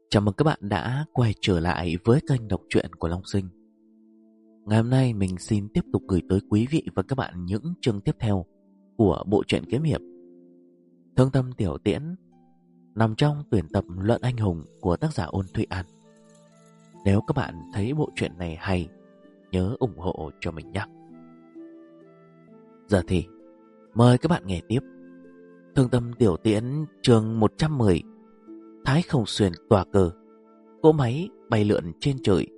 Chào mừng các bạn đã quay trở lại với kênh đọc truyện của Long Sinh. Ngày hôm nay mình xin tiếp tục gửi tới quý vị và các bạn những chương tiếp theo của bộ truyện kiếm hiệp Thương Tâm Tiểu Tiễn, nằm trong tuyển tập Luận Anh Hùng của tác giả Ôn Thụy An. Nếu các bạn thấy bộ truyện này hay, nhớ ủng hộ cho mình nhé. Giờ thì mời các bạn nghe tiếp Thương Tâm Tiểu Tiễn chương 110, Thái Không Xuyên tòa cờ, cỗ máy bay lượn trên trời.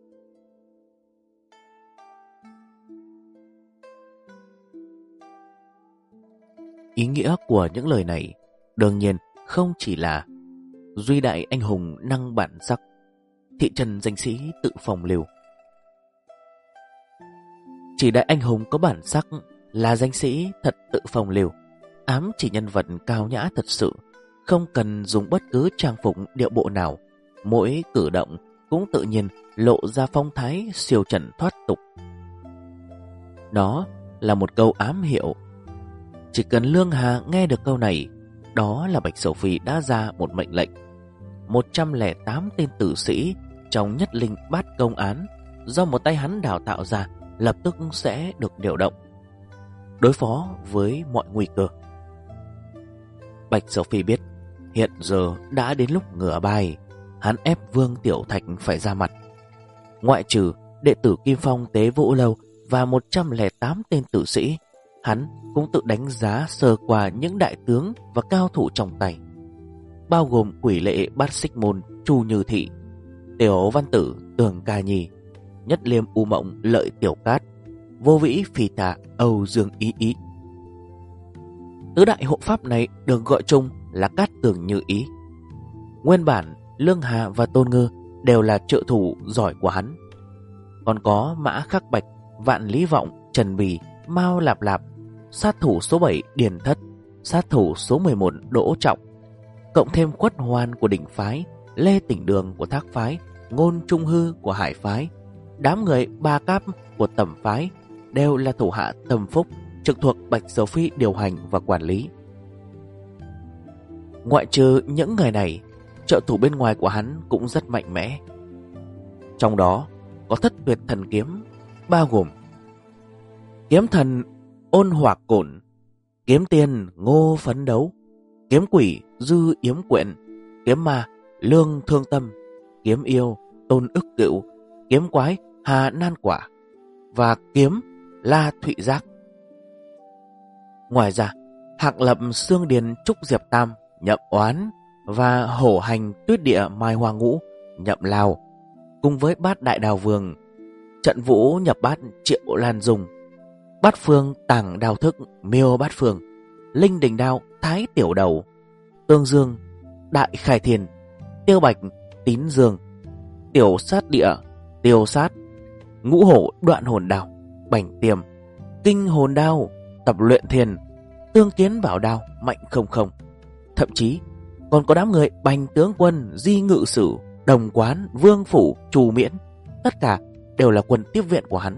Ý nghĩa của những lời này đương nhiên không chỉ là duy đại anh hùng năng bản sắc, thị trần danh sĩ tự phòng liều. Chỉ đại anh hùng có bản sắc là danh sĩ thật tự phòng liều, ám chỉ nhân vật cao nhã thật sự, không cần dùng bất cứ trang phục điệu bộ nào, mỗi cử động cũng tự nhiên lộ ra phong thái siêu trần thoát tục. Nó là một câu ám hiệu. Chỉ cần Lương Hà nghe được câu này, đó là Bạch Sầu Phi đã ra một mệnh lệnh. 108 tên tử sĩ trong nhất linh bát công án do một tay hắn đào tạo ra lập tức sẽ được điều động, đối phó với mọi nguy cơ. Bạch Sầu Phi biết hiện giờ đã đến lúc ngửa bài, hắn ép Vương Tiểu Thạch phải ra mặt. Ngoại trừ đệ tử Kim Phong Tế Vũ Lâu và 108 tên tử sĩ, hắn cũng tự đánh giá sơ qua những đại tướng và cao thủ trong tay, bao gồm Quỷ Lệ Bát Xích Môn Chu Như Thị, Tiểu Văn Tử Tường Ca Nhi, Nhất Liêm U Mộng Lợi Tiểu Cát, Vô Vĩ Phi Thả Âu Dương Ý Ý. Tứ đại hộ pháp này được gọi chung là Cát Tường Như Ý. Nguyên bản Lương Hà và Tôn Ngư đều là trợ thủ giỏi của hắn. Còn có Mã Khắc Bạch, Vạn Lý Vọng, Trần Bì, Mao Lạp Lạp, sát thủ số 7 Điền Thất, sát thủ số 11 Đỗ Trọng, cộng thêm Quất Hoan của Đỉnh Phái, Lê Tỉnh Đường của Thác Phái, Ngôn Trung Hư của Hải Phái. Đám người Ba Cáp của Tầm Phái đều là thủ hạ Tâm Phúc, trực thuộc Bạch Sầu Phi điều hành và quản lý. Ngoại trừ những người này, trợ thủ bên ngoài của hắn cũng rất mạnh mẽ. Trong đó có Thất Tuyệt Thần Kiếm, bao gồm Kiếm Thần Ôn Hỏa Cổn, Kiếm Tiên Ngô Phấn Đấu, Kiếm Quỷ Dư Yếm Quyện, Kiếm Ma Lương Thương Tâm, Kiếm Yêu Tôn Ức Cựu, Kiếm Quái Hà Nan Quả và Kiếm La Thụy Giác. Ngoài ra, Hạng Lập Xương Điền Trúc Diệp Tam, Nhậm Oán và Hổ Hành Tuyết Địa Mai Hoa Ngũ, Nhậm Lao, cùng với Bát Đại Đào Vương, Trận Vũ Nhập Bát Triệu Lan Dung, Bát Phương Tàng Đao Thức Miêu Bát Phương, Linh Đình Đao Thái Tiểu Đầu, Tương Dương Đại Khai Thiên, Tiêu Bạch Tín Dương, Tiểu Sát Địa Tiêu Sát, Ngũ Hổ Đoạn Hồn Đao, Bảnh Tiềm, Kinh Hồn Đao, Tập Luyện Thiền, Tương Kiến Bảo Đao Mạnh Không Không. Thậm chí còn có đám người Bành Tướng Quân, Di Ngự Sử, Đồng Quán, Vương Phủ, Trù Miễn, tất cả đều là quân tiếp viện của hắn.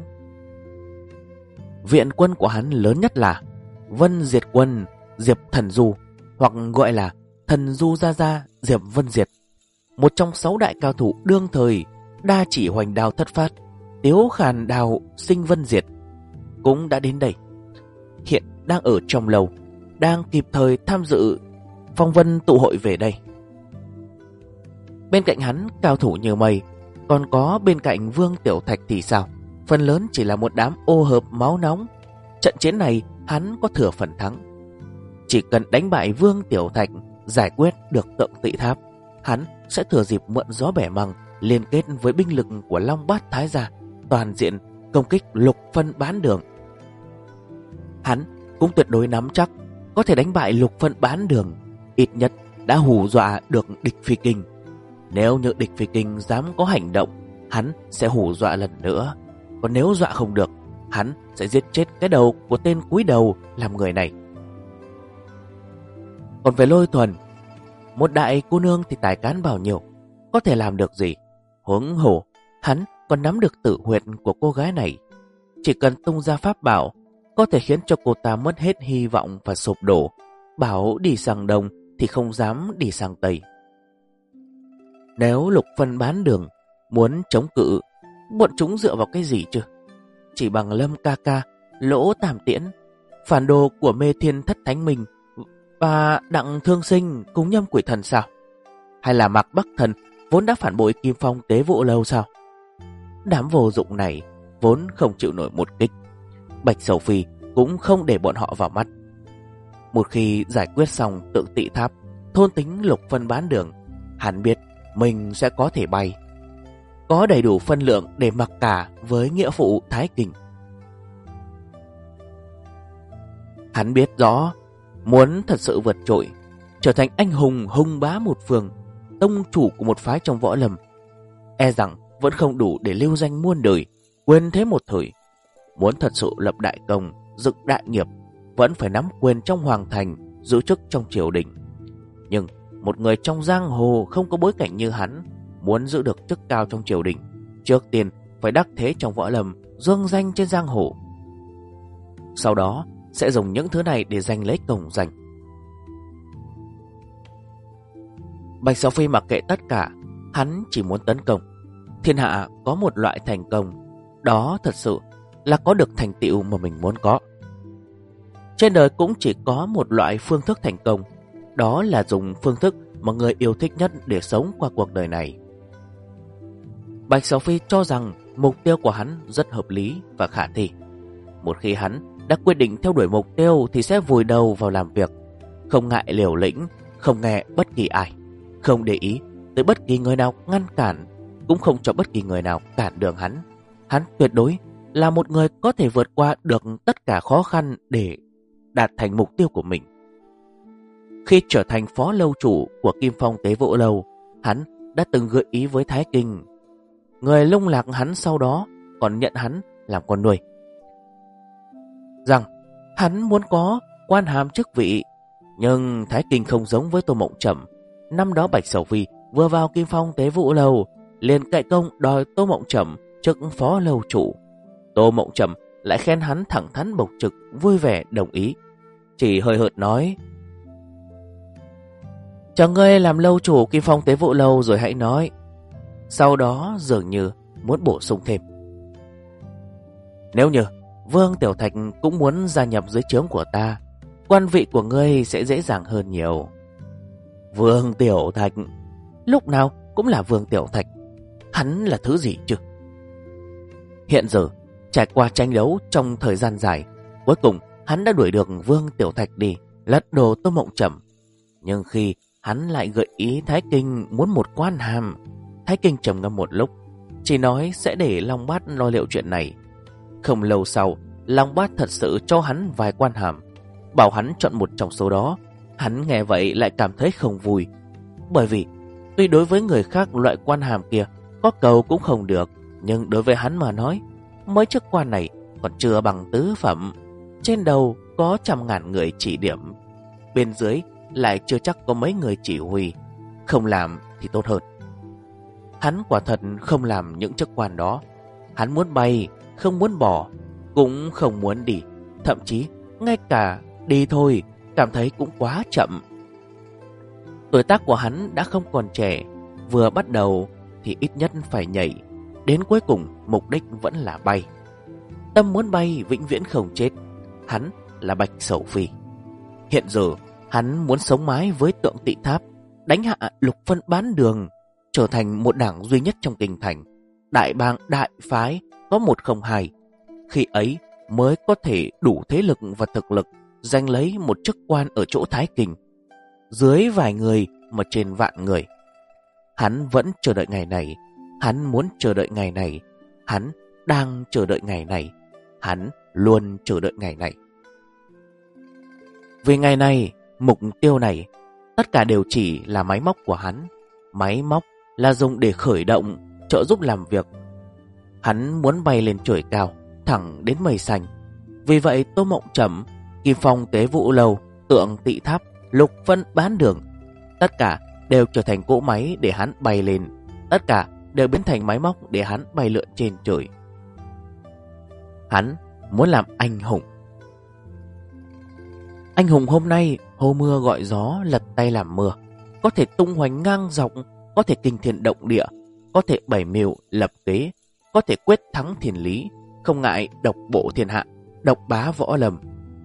Viện quân của hắn lớn nhất là Vân Diệt Quân Diệp Thần Du, hoặc gọi là Thần Du Gia Gia Diệp Vân Diệt, một trong 6 đại cao thủ đương thời đa chỉ hoành đao thất phát, tiếu khàn đao sinh Vân Diệt, cũng đã đến đây. Hiện đang ở trong lầu, đang kịp thời tham dự phong vân tụ hội về đây. Bên cạnh hắn cao thủ như mây, còn có bên cạnh Vương Tiểu Thạch thì sao? Phần lớn chỉ là một đám ô hợp máu nóng. Trận chiến này hắn có thừa phần thắng. Chỉ cần đánh bại Vương Tiểu Thạch, giải quyết được Tượng Tị Tháp, hắn sẽ thừa dịp mượn gió bẻ măng, liên kết với binh lực của Long Bát Thái Gia, toàn diện công kích Lục Phân Bán Đường. Hắn cũng tuyệt đối nắm chắc có thể đánh bại Lục Phân Bán Đường, ít nhất đã hù dọa được địch Phi Kinh. Nếu như địch Phi Kinh dám có hành động, hắn sẽ hù dọa lần nữa. Còn nếu dọa không được, hắn sẽ giết chết cái đầu của tên cúi đầu làm người này. Còn về Lôi Thuần, một đại cô nương thì tài cán bao nhiêu, có thể làm được gì? Huống hồ hắn còn nắm được tử huyệt của cô gái này. Chỉ cần tung ra pháp bảo, có thể khiến cho cô ta mất hết hy vọng và sụp đổ. Bảo đi sang đông thì không dám đi sang tây. Nếu Lục Phân bán đường muốn chống cự, bọn chúng dựa vào cái gì chứ? Chỉ bằng Lâm ca ca, Lỗ Tam Tiễn, phản đồ của Mê Thiên Thất Thánh Minh và Đặng Thương Sinh cùng Nhâm Quỷ Thần sao? Hay là Mạc Bắc Thần vốn đã phản bội Kim Phong Tế Vũ Lâu sao? Đám vô dụng này vốn không chịu nổi một kích. Bạch Sầu Phi cũng không để bọn họ vào mắt. Một khi giải quyết xong Tượng Tị Tháp, thôn tính Lục Phân bán đường, hắn biết mình sẽ có thể bay, có đầy đủ phân lượng để mặc cả với nghĩa phụ Thái Kinh. Hắn biết rõ, muốn thật sự vượt trội, trở thành anh hùng hùng bá một phương, tông chủ của một phái trong võ lâm, e rằng vẫn không đủ để lưu danh muôn đời, quên thế một thời. Muốn thật sự lập đại công, dựng đại nghiệp, vẫn phải nắm quyền trong hoàng thành, giữ chức trong triều đình. Nhưng một người trong giang hồ không có bối cảnh như hắn, muốn giữ được chức cao trong triều đình, trước tiên phải đắc thế trong võ lâm, dương danh trên giang hồ. Sau đó sẽ dùng những thứ này để giành lấy công danh. Bạch Sầu Phi mặc kệ tất cả, hắn chỉ muốn tấn công. Thiên hạ có một loại thành công, đó thật sự là có được thành tựu mà mình muốn có. Trên đời cũng chỉ có một loại phương thức thành công, đó là dùng phương thức mà người yêu thích nhất để sống qua cuộc đời này. Bạch Sầu Phi cho rằng mục tiêu của hắn rất hợp lý và khả thi. Một khi hắn đã quyết định theo đuổi mục tiêu thì sẽ vùi đầu vào làm việc, không ngại liều lĩnh, không nghe bất kỳ ai, không để ý tới bất kỳ người nào ngăn cản, cũng không cho bất kỳ người nào cản đường hắn. Hắn tuyệt đối là một người có thể vượt qua được tất cả khó khăn để đạt thành mục tiêu của mình. Khi trở thành phó lâu chủ của Kim Phong Tế Vũ Lâu, hắn đã từng gợi ý với Thái Kinh. Người lung lạc hắn sau đó còn nhận hắn làm con nuôi, rằng hắn muốn có quan hàm chức vị. Nhưng Thái Kinh không giống với Tô Mộng Trầm. Năm đó Bạch Sầu Phi vừa vào Kim Phong Tế Vũ Lâu, liền cậy công đòi Tô Mộng Trầm chức phó lâu chủ. Tô Mộng Trầm lại khen hắn thẳng thắn bộc trực, vui vẻ đồng ý, chỉ hơi hợt nói: "Chờ ngươi làm lâu chủ Kim Phong Tế Vũ Lâu rồi hãy nói." Sau đó dường như muốn bổ sung thêm: "Nếu như Vương Tiểu Thạch cũng muốn gia nhập dưới trướng của ta, quan vị của ngươi sẽ dễ dàng hơn nhiều." Vương Tiểu Thạch? Lúc nào cũng là Vương Tiểu Thạch. Hắn là thứ gì chứ? Hiện giờ trải qua tranh đấu trong thời gian dài, cuối cùng hắn đã đuổi được Vương Tiểu Thạch đi, lật đổ Tô Mộng Trầm. Nhưng khi hắn lại gợi ý Thái Kinh muốn một quan hàm, Thái Kinh trầm ngâm một lúc, chỉ nói sẽ để Long Bát lo liệu chuyện này. Không lâu sau, Long Bát thật sự cho hắn vài quan hàm, bảo hắn chọn một trong số đó. Hắn nghe vậy lại cảm thấy không vui, bởi vì tuy đối với người khác loại quan hàm kia có cầu cũng không được, nhưng đối với hắn mà nói, mấy chức quan này còn chưa bằng tứ phẩm. Trên đầu có trăm ngàn người chỉ điểm, bên dưới lại chưa chắc có mấy người chỉ huy. Không làm thì tốt hơn. Hắn quả thật không làm những chức quan đó. Hắn muốn bay, không muốn bỏ, cũng không muốn đi. Thậm chí ngay cả đi thôi cảm thấy cũng quá chậm. Tuổi tác của hắn đã không còn trẻ, vừa bắt đầu thì ít nhất phải nhảy, đến cuối cùng mục đích vẫn là bay. Tâm muốn bay vĩnh viễn không chết. Hắn là Bạch Sầu Phi. Hiện giờ hắn muốn sống mái với Tượng Tị Tháp, đánh hạ Lục Phân bán đường, trở thành một đảng duy nhất trong kinh thành, đại bang đại phái có 102. Khi ấy mới có thể đủ thế lực và thực lực giành lấy một chức quan ở chỗ Thái Kinh. Dưới vài người mà trên vạn người. Hắn vẫn chờ đợi ngày này. Hắn muốn chờ đợi ngày này. Hắn đang chờ đợi ngày này. Hắn luôn chờ đợi ngày này. Vì ngày này, mục tiêu này, tất cả đều chỉ là máy móc của hắn. Máy móc là dùng để khởi động, trợ giúp làm việc. Hắn muốn bay lên trời cao, thẳng đến mây xanh. Vì vậy Tô Mộng Trầm, Kim Phong Tế Vũ Lâu, Tượng Tị Tháp, Lục Phân bán đường, tất cả đều trở thành cỗ máy để hắn bay lên. Tất cả đều biến thành máy móc để hắn bay lượn trên trời. Hắn muốn làm anh hùng. Anh hùng hôm nay hô mưa gọi gió, lật tay làm mưa, có thể tung hoành ngang dọc, có thể kinh thiên động địa, có thể bày mưu lập kế, có thể quyết thắng thiên lý, không ngại độc bộ thiên hạ, độc bá võ lâm.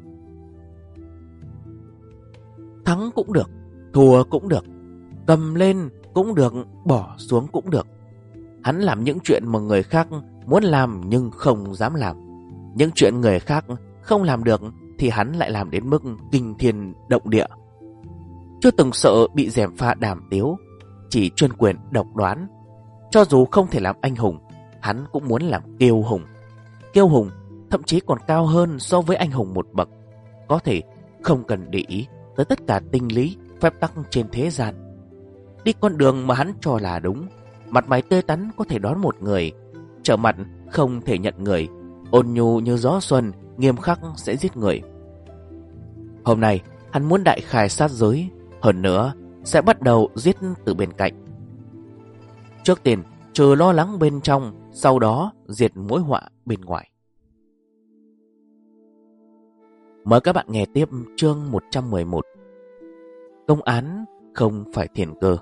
Thắng cũng được, thua cũng được, cầm lên cũng được, bỏ xuống cũng được. Hắn làm những chuyện mà người khác muốn làm nhưng không dám làm. Những chuyện người khác không làm được thì hắn lại làm đến mức kinh thiên động địa. Chưa từng sợ bị gièm pha đàm tiếu, chỉ chuyên quyền độc đoán. Cho dù không thể làm anh hùng, hắn cũng muốn làm kiêu hùng. Kiêu hùng thậm chí còn cao hơn so với anh hùng một bậc, có thể không cần để ý tới tất cả tinh lý, phép tắc trên thế gian. Đi con đường mà hắn cho là đúng, mặt mày tươi tắn có thể đón một người, trở mặt không thể nhận người, ôn nhu như gió xuân, nghiêm khắc sẽ giết người. Hôm nay hắn muốn đại khai sát giới, hơn nữa sẽ bắt đầu giết từ bên cạnh. Trước tiên trừ lo lắng bên trong, sau đó diệt mối họa bên ngoài. Mời các bạn nghe tiếp chương 111. Công án không phải thiên cơ.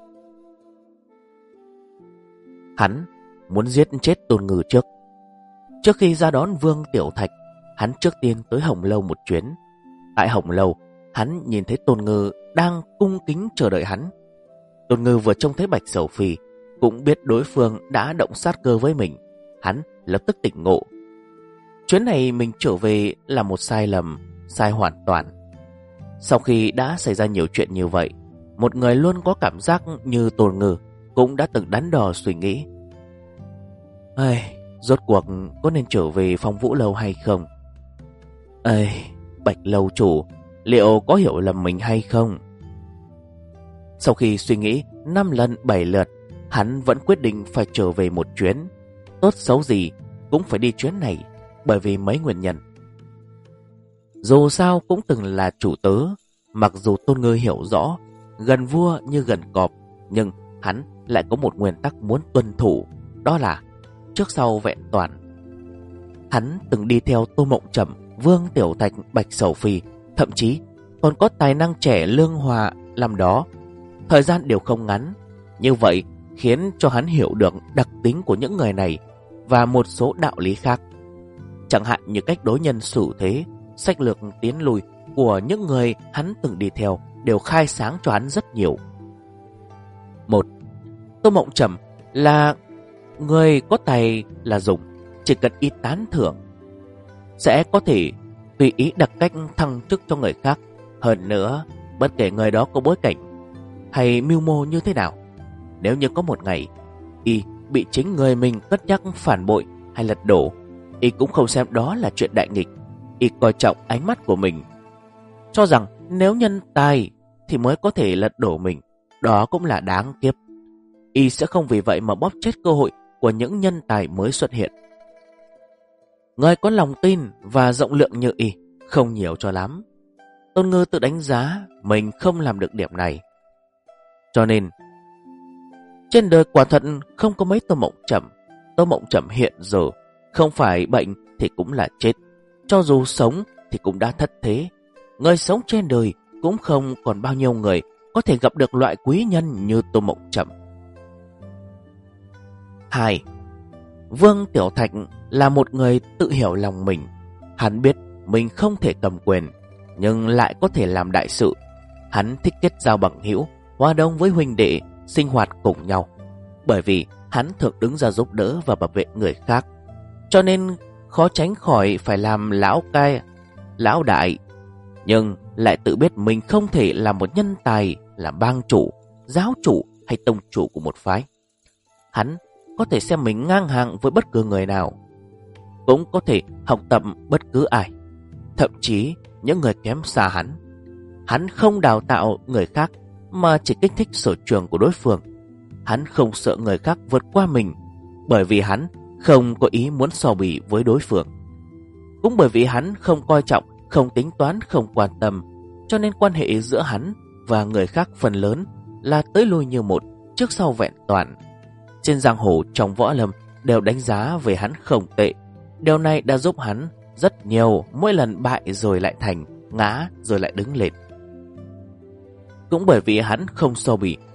Hắn muốn giết chết Tôn Ngư trước. Trước khi ra đón Vương Tiểu Thạch, hắn trước tiên tới Hồng Lâu một chuyến. Tại Hồng Lâu, hắn nhìn thấy Tôn Ngư đang cung kính chờ đợi hắn. Tôn Ngư vừa trông thấy Bạch Sầu Phi, cũng biết đối phương đã động sát cơ với mình. Hắn lập tức tỉnh ngộ. Chuyến này mình trở về là một sai lầm, sai hoàn toàn. Sau khi đã xảy ra nhiều chuyện như vậy, một người luôn có cảm giác như Tôn Ngư cũng đã từng đắn đo suy nghĩ. Rốt cuộc có nên trở về Phong Vũ Lâu hay không? Bạch lâu chủ, liệu có hiểu lầm mình hay không? Sau khi suy nghĩ 5 lần 7 lượt, hắn vẫn quyết định phải trở về một chuyến. Tốt xấu gì cũng phải đi chuyến này, bởi vì mấy nguyên nhân. Dù sao cũng từng là chủ tớ, mặc dù Tôn Ngư hiểu rõ gần vua như gần cọp, nhưng hắn lại có một nguyên tắc muốn tuân thủ, đó là trước sau vẹn toàn. Hắn từng đi theo Tô Mộng Trầm, Vương Tiểu Thạch, Bạch Sầu Phi, thậm chí còn có tài năng trẻ Lương Hòa làm đó. Thời gian đều không ngắn, như vậy khiến cho hắn hiểu được đặc tính của những người này và một số đạo lý khác. Chẳng hạn như cách đối nhân xử thế, sách lược tiến lùi của những người hắn từng đi theo đều khai sáng cho hắn rất nhiều. 1. Tô Mộng Trầm là người có tài là dùng, chỉ cần ít tán thưởng sẽ có thể tùy ý đặt cách thăng chức cho người khác. Hơn nữa, bất kể người đó có bối cảnh hay mưu mô như thế nào, nếu như có một ngày y bị chính người mình cất nhắc phản bội hay lật đổ, y cũng không xem đó là chuyện đại nghịch. Y coi trọng ánh mắt của mình, cho rằng nếu nhân tài thì mới có thể lật đổ mình, đó cũng là đáng kiếp. Y sẽ không vì vậy mà bóp chết cơ hội của những nhân tài mới xuất hiện. Người có lòng tin và rộng lượng như y không nhiều cho lắm. Tôn Ngư tự đánh giá mình không làm được điểm này, cho nên trên đời quả thật không có mấy Tô Mộng Trầm. Tô Mộng Trầm hiện giờ không phải bệnh thì cũng là chết, cho dù sống thì cũng đã thất thế. Người sống trên đời cũng không còn bao nhiêu người có thể gặp được loại quý nhân như Tô Mộng Trầm. 2. Vương Tiểu Thạch là một người tự hiểu lòng mình. Hắn biết mình không thể cầm quyền, nhưng lại có thể làm đại sự. Hắn thích kết giao bằng hữu, hòa đồng với huynh đệ, sinh hoạt cùng nhau. Bởi vì hắn thường đứng ra giúp đỡ và bảo vệ người khác, cho nên khó tránh khỏi phải làm lão cai, lão đại. Nhưng lại tự biết mình không thể là một nhân tài, làm bang chủ, giáo chủ hay tông chủ của một phái. Hắn có thể xem mình ngang hàng với bất cứ người nào, cũng có thể học tập bất cứ ai, thậm chí những người kém xa hắn. Hắn không đào tạo người khác mà chỉ kích thích sở trường của đối phương. Hắn không sợ người khác vượt qua mình, bởi vì hắn không có ý muốn so bì với đối phương. Cũng bởi vì hắn không coi trọng, không tính toán, không quan tâm, cho nên quan hệ giữa hắn và người khác phần lớn là tới lui như một, trước sau vẹn toàn. Trên giang hồ trong võ lâm đều đánh giá về hắn không tệ. Điều này đã giúp hắn rất nhiều, mỗi lần bại rồi lại thành, ngã rồi lại đứng lên. Cũng bởi vì hắn không so bì,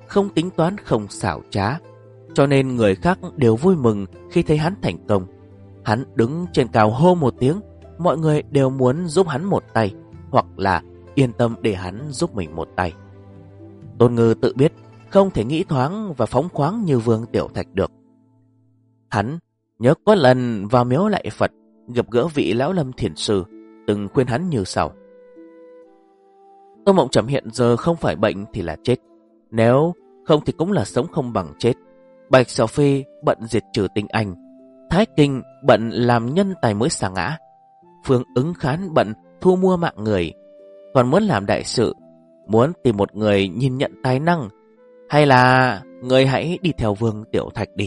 không tính toán, không xảo trá, cho nên người khác đều vui mừng khi thấy hắn thành công. Hắn đứng trên cao hô một tiếng, mọi người đều muốn giúp hắn một tay, hoặc là yên tâm để hắn giúp mình một tay. Tôn Ngư tự biết không thể nghĩ thoáng và phóng khoáng như Vương Tiểu Thạch được. Hắn nhớ có lần vào miếu lạy Phật, gặp gỡ vị lão Lâm Thiền Sư, từng khuyên hắn như sau: Tô Mộng Trầm hiện giờ không phải bệnh thì là chết, nếu không thì cũng là sống không bằng chết. Bạch Sảo Phi bận diệt trừ tinh anh, Thái Kinh bận làm nhân tài mới sa ngã, Phương Ứng Khán bận thu mua mạng người. Còn muốn làm đại sự, muốn tìm một người nhìn nhận tài năng, hay là người hãy đi theo Vương Tiểu Thạch đi.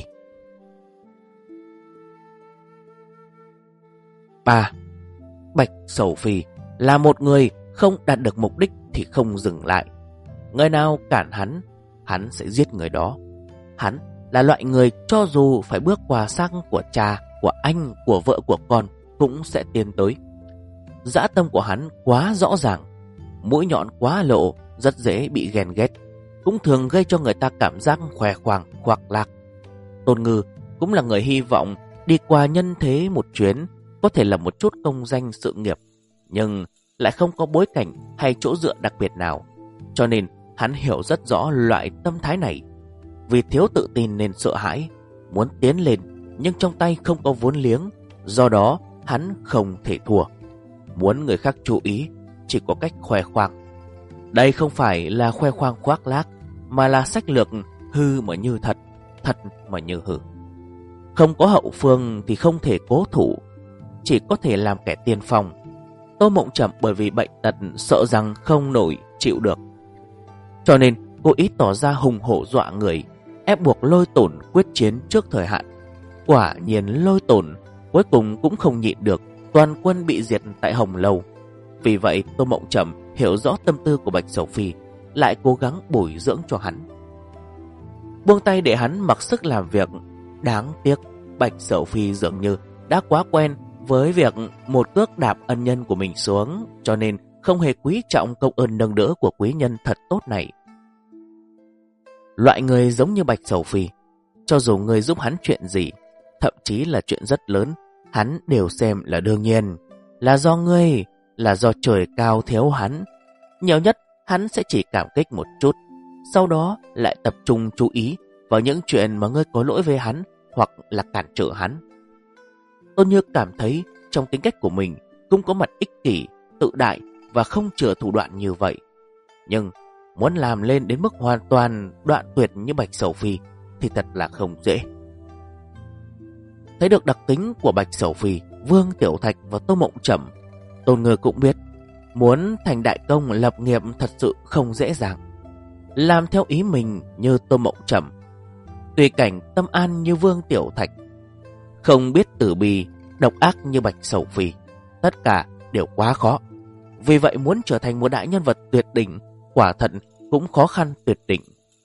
3. Bạch Sầu Phi là một người không đạt được mục đích thì không dừng lại. Người nào cản hắn sẽ giết người đó. Hắn là loại người cho dù phải bước qua xác của cha, của anh, của vợ, của con cũng sẽ tiến tới. Dã tâm của hắn quá rõ ràng, mũi nhọn quá lộ, rất dễ bị ghen ghét, cũng thường gây cho người ta cảm giác khoe khoang, khoác lác. Tôn Ngư cũng là người hy vọng đi qua nhân thế một chuyến, có thể là một chút công danh sự nghiệp, nhưng lại không có bối cảnh hay chỗ dựa đặc biệt nào. Cho nên hắn hiểu rất rõ loại tâm thái này. Vì thiếu tự tin nên sợ hãi, muốn tiến lên nhưng trong tay không có vốn liếng, do đó hắn không thể thua. Muốn người khác chú ý, chỉ có cách khoe khoang. Đây không phải là khoe khoang khoác lác, mà là sách lược hư mà như thật, thật mà như hư. Không có hậu phương thì không thể cố thủ, chỉ có thể làm kẻ tiên phong. Tô Mộng Trầm bởi vì bệnh tật sợ rằng không nổi chịu được, cho nên cố ý tỏ ra hùng hổ dọa người, ép buộc Lôi Tổn quyết chiến trước thời hạn. Quả nhiên Lôi Tổn cuối cùng cũng không nhịn được, toàn quân bị diệt tại Hồng Lâu. Vì vậy Tô Mộng Trầm hiểu rõ tâm tư của Bạch Sầu Phi, lại cố gắng bồi dưỡng cho hắn, buông tay để hắn mặc sức làm việc. Đáng tiếc Bạch Sầu Phi dường như đã quá quen với việc một cước đạp ân nhân của mình xuống, cho nên không hề quý trọng công ơn nâng đỡ của quý nhân thật tốt này. Loại người giống như Bạch Sầu Phi, cho dù người giúp hắn chuyện gì, thậm chí là chuyện rất lớn, hắn đều xem là đương nhiên, là do ngươi, là do trời cao thiếu hắn. Nhiều nhất hắn sẽ chỉ cảm kích một chút, sau đó lại tập trung chú ý vào những chuyện mà ngươi có lỗi với hắn hoặc là cản trở hắn. Tôn Như cảm thấy trong tính cách của mình cũng có mặt ích kỷ, tự đại và không chừa thủ đoạn như vậy. Nhưng muốn làm lên đến mức hoàn toàn đoạn tuyệt như Bạch Sầu Phi thì thật là không dễ. Thấy được đặc tính của Bạch Sầu Phi, Vương Tiểu Thạch và Tô Mộng Trầm, Tôn Ngư cũng biết muốn thành đại công lập nghiệp thật sự không dễ dàng. Làm theo ý mình như Tô Mộng Trầm, tùy cảnh tâm an như Vương Tiểu Thạch, không biết tử bi, độc ác như Bạch Sầu Phi, tất cả đều quá khó. Vì vậy muốn trở thành một đại nhân vật tuyệt đỉnh, quả thật cũng khó khăn tuyệt đỉnh.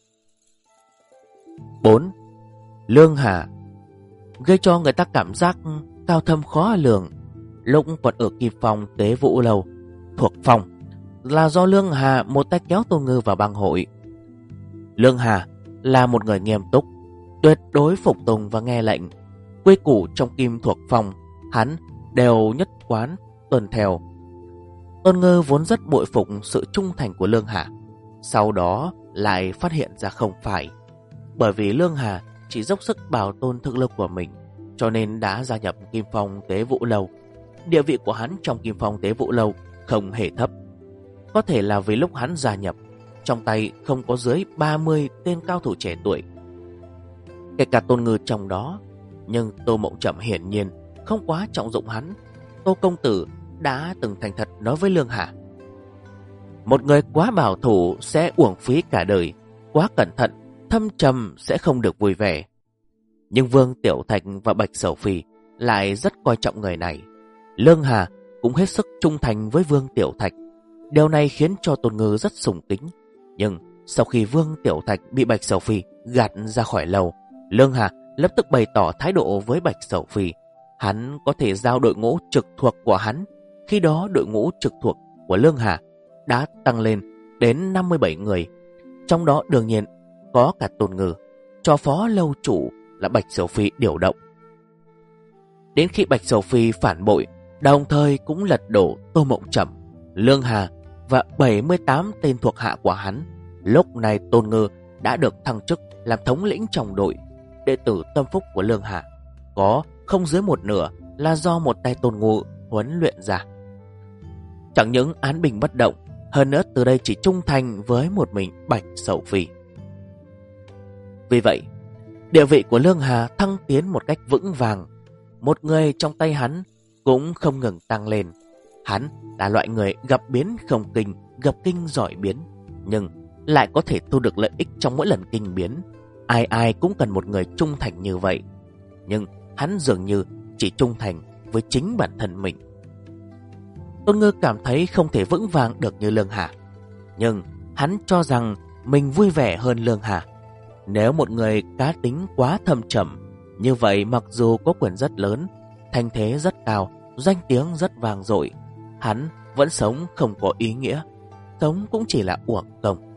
4. Lương Hà gây cho người ta cảm giác cao thâm khó lường. Lúc còn ở Kim Phong Tế Vũ Lâu thuộc phòng là do Lương Hà một tay kéo Tôn Ngư vào bang hội. Lương Hà là một người nghiêm túc, tuyệt đối phục tùng và nghe lệnh. Quy củ trong Kim thuộc phòng hắn đều nhất quán tuân theo. Tôn Ngư vốn rất bội phục sự trung thành của Lương Hà, sau đó lại phát hiện ra không phải. Bởi vì Lương Hà chỉ dốc sức bảo tồn thực lực của mình, cho nên đã gia nhập Kim Phong Tế Vũ Lâu. Địa vị của hắn trong Kim Phong Tế Vũ Lâu không hề thấp. Có thể là vì lúc hắn gia nhập, trong tay không có dưới 30 tên cao thủ trẻ tuổi, kể cả Tôn Ngư trong đó. Nhưng Tô Mộng Trầm hiển nhiên không quá trọng dụng hắn. Tô công tử đã từng thành thật nói với Lương Hà, một người quá bảo thủ sẽ uổng phí cả đời, quá cẩn thận, thâm trầm sẽ không được vui vẻ. Nhưng Vương Tiểu Thạch và Bạch Sầu Phi lại rất coi trọng người này. Lương Hà cũng hết sức trung thành với Vương Tiểu Thạch. Điều này khiến cho Tôn Ngư rất sùng kính. Nhưng sau khi Vương Tiểu Thạch bị Bạch Sầu Phi gạt ra khỏi lầu, Lương Hà lập tức bày tỏ thái độ với Bạch Sầu Phi. Hắn có thể giao đội ngũ trực thuộc của hắn. Khi đó đội ngũ trực thuộc của Lương Hà đã tăng lên đến 57 người. Trong đó đương nhiên có cả Tôn Ngư, cho phó lâu chủ là Bạch Sầu Phi điều động. Đến khi Bạch Sầu Phi phản bội, đồng thời cũng lật đổ Tô Mộng Trầm, Lương Hà và 78 tên thuộc hạ của hắn, lúc này Tôn Ngư đã được thăng chức làm thống lĩnh trong đội. Đệ tử tâm phúc của Lương Hà có không dưới một nửa là do một tay Tôn Ngư huấn luyện ra. Chẳng những án bình bất động, hơn nữa từ đây chỉ trung thành với một mình Bạch Sầu Phi. Vì vậy, địa vị của Lương Hà thăng tiến một cách vững vàng. Một người trong tay hắn cũng không ngừng tăng lên. Hắn là loại người gặp biến không kinh, gặp kinh giỏi biến, nhưng lại có thể thu được lợi ích trong mỗi lần kinh biến. Ai ai cũng cần một người trung thành như vậy. Nhưng hắn dường như chỉ trung thành với chính bản thân mình. Tôn Ngư cảm thấy không thể vững vàng được như Lương Hà, nhưng hắn cho rằng mình vui vẻ hơn Lương Hà. Nếu một người cá tính quá thâm trầm, như vậy mặc dù có quyền rất lớn, thanh thế rất cao, danh tiếng rất vang dội, hắn vẫn sống không có ý nghĩa, sống cũng chỉ là uổng công.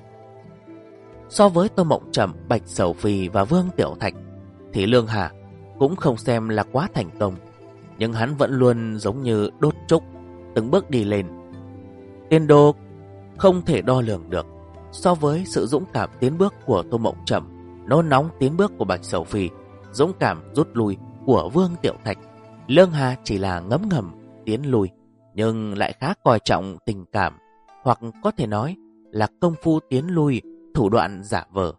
So với Tô Mộng Trầm, Bạch Sầu Phi và Vương Tiểu Thạch thì Lương Hà cũng không xem là quá thành công, nhưng hắn vẫn luôn giống như đốt trúc, từng bước đi lên. Tiền đồ không thể đo lường được. So với sự dũng cảm tiến bước của Tô Mộng Trầm, nôn nóng tiến bước của Bạch Sầu Phi, dũng cảm rút lui của Vương Tiểu Thạch, Lương Hà chỉ là ngấm ngầm tiến lui, nhưng lại khá coi trọng tình cảm, hoặc có thể nói là công phu tiến lui, thủ đoạn giả vờ.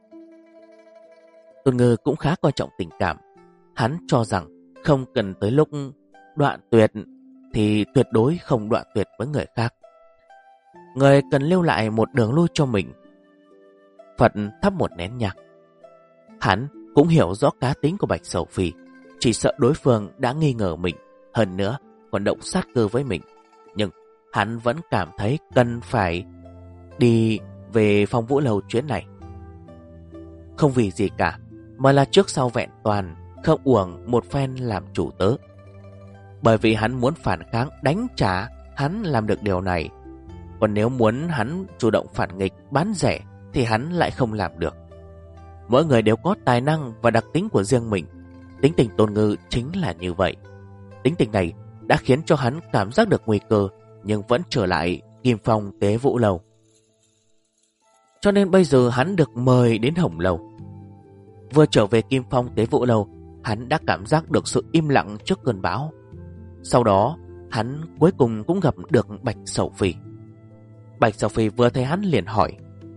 Tôn Ngư cũng khá coi trọng tình cảm. Hắn cho rằng không cần tới lúc đoạn tuyệt thì tuyệt đối không đoạn tuyệt với người khác. Người cần lưu lại một đường lui cho mình. Phật thắp một nén nhang. Hắn cũng hiểu rõ cá tính của Bạch Sầu Phi, chỉ sợ đối phương đã nghi ngờ mình, hơn nữa còn động sát cơ với mình. Nhưng hắn vẫn cảm thấy cần phải đi về Phong Vũ Lầu chuyến này. Không vì gì cả, mà là trước sau vẹn toàn, không uổng một phen làm chủ tớ. Bởi vì hắn muốn phản kháng đánh trả, hắn làm được điều này. Còn nếu muốn hắn chủ động phản nghịch, bán rẻ thì hắn lại không làm được. Mỗi người đều có tài năng và đặc tính của riêng mình. Tính tình Tôn Ngư chính là như vậy. Tính tình này đã khiến cho hắn cảm giác được nguy cơ, nhưng vẫn trở lại Kim Phong Tế Vũ Lầu. Cho nên bây giờ hắn được mời đến Hồng Lầu. Vừa trở về Kim Phong Tế Vũ Lầu, hắn đã cảm giác được sự im lặng trước cơn bão. Sau đó, hắn cuối cùng cũng gặp được Bạch Sầu Phi. Bạch Sầu Phi vừa thấy hắn liền hỏi: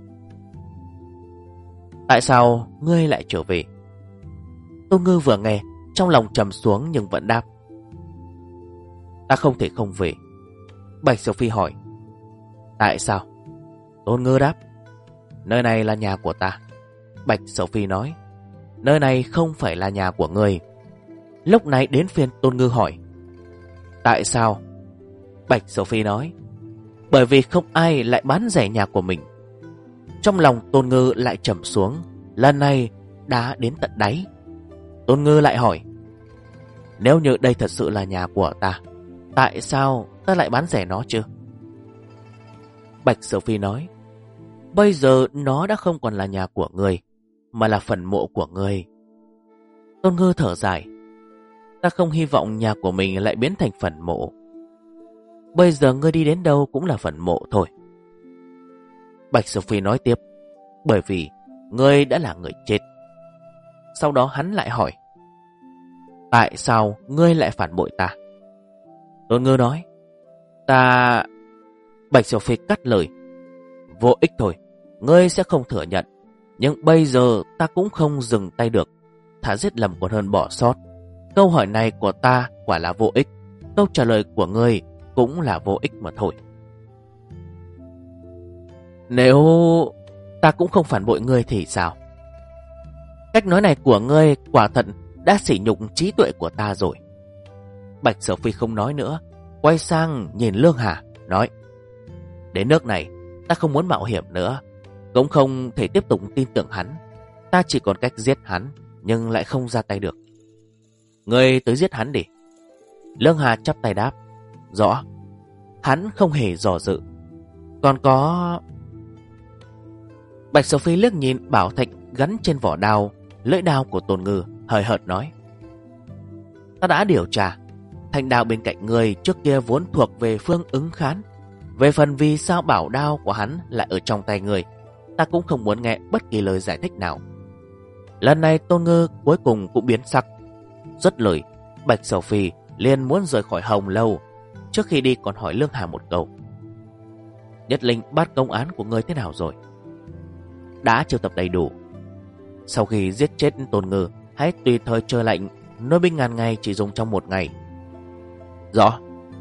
tại sao ngươi lại trở về? Tôn Ngư vừa nghe, trong lòng trầm xuống nhưng vẫn đáp: ta không thể không về. Bạch Sầu Phi hỏi: tại sao? Tôn Ngư đáp: nơi này là nhà của ta. Bạch Sầu Phi nói: nơi này không phải là nhà của ngươi. Lúc này đến phiên Tôn Ngư hỏi: tại sao? Bạch Sầu Phi nói: bởi vì không ai lại bán rẻ nhà của mình. Trong lòng Tôn Ngư lại trầm xuống, lần này đã đến tận đáy. Tôn Ngư lại hỏi: nếu như đây thật sự là nhà của ta, tại sao ta lại bán rẻ nó chứ? Bạch Sầu Phi nói: bây giờ nó đã không còn là nhà của ngươi, mà là phần mộ của ngươi. Tôn Ngư thở dài: ta không hy vọng nhà của mình lại biến thành phần mộ. Bây giờ ngươi đi đến đâu cũng là phần mộ thôi. Bạch Sầu Phi nói tiếp: bởi vì ngươi đã là người chết. Sau đó hắn lại hỏi: tại sao ngươi lại phản bội ta? Tôn Ngư nói: ta... Bạch Sầu Phi cắt lời: vô ích thôi, ngươi sẽ không thừa nhận. Nhưng bây giờ ta cũng không dừng tay được. Thà giết lầm còn hơn bỏ sót. Câu hỏi này của ta quả là vô ích. Câu trả lời của ngươi cũng là vô ích mà thôi. Nếu ta cũng không phản bội ngươi thì sao? Cách nói này của ngươi quả thật đã sỉ nhục trí tuệ của ta rồi. Bạch Sầu Phi không nói nữa, quay sang nhìn Lương Hà, nói: đến nước này, ta không muốn mạo hiểm nữa, cũng không thể tiếp tục tin tưởng hắn. Ta chỉ còn cách giết hắn, nhưng lại không ra tay được. Ngươi tới giết hắn đi. Lương Hà chắp tay đáp: rõ. Hắn không hề dò dự. Còn có... Bạch Sầu Phi liếc nhìn bảo thạch gắn trên vỏ đao, lưỡi đao của Tôn Ngư, hời hợt nói: Ta đã điều tra, thanh đao bên cạnh người trước kia vốn thuộc về Phương Ứng Khán. Về phần vì sao bảo đao của hắn lại ở trong tay người, ta cũng không muốn nghe bất kỳ lời giải thích nào. Lần này Tôn Ngư cuối cùng cũng biến sắc. Dứt lời, Bạch Sầu Phi liền muốn rời khỏi Hồng Lâu. Trước khi đi còn hỏi Lương Hà một câu: Nhất Linh Bát Công án của người thế nào rồi? Đã triệu tập đầy đủ. Sau khi giết chết Tôn Ngư, hãy tùy thời chờ lệnh. Nôi binh ngàn ngày chỉ dùng trong 1 ngày. Rõ.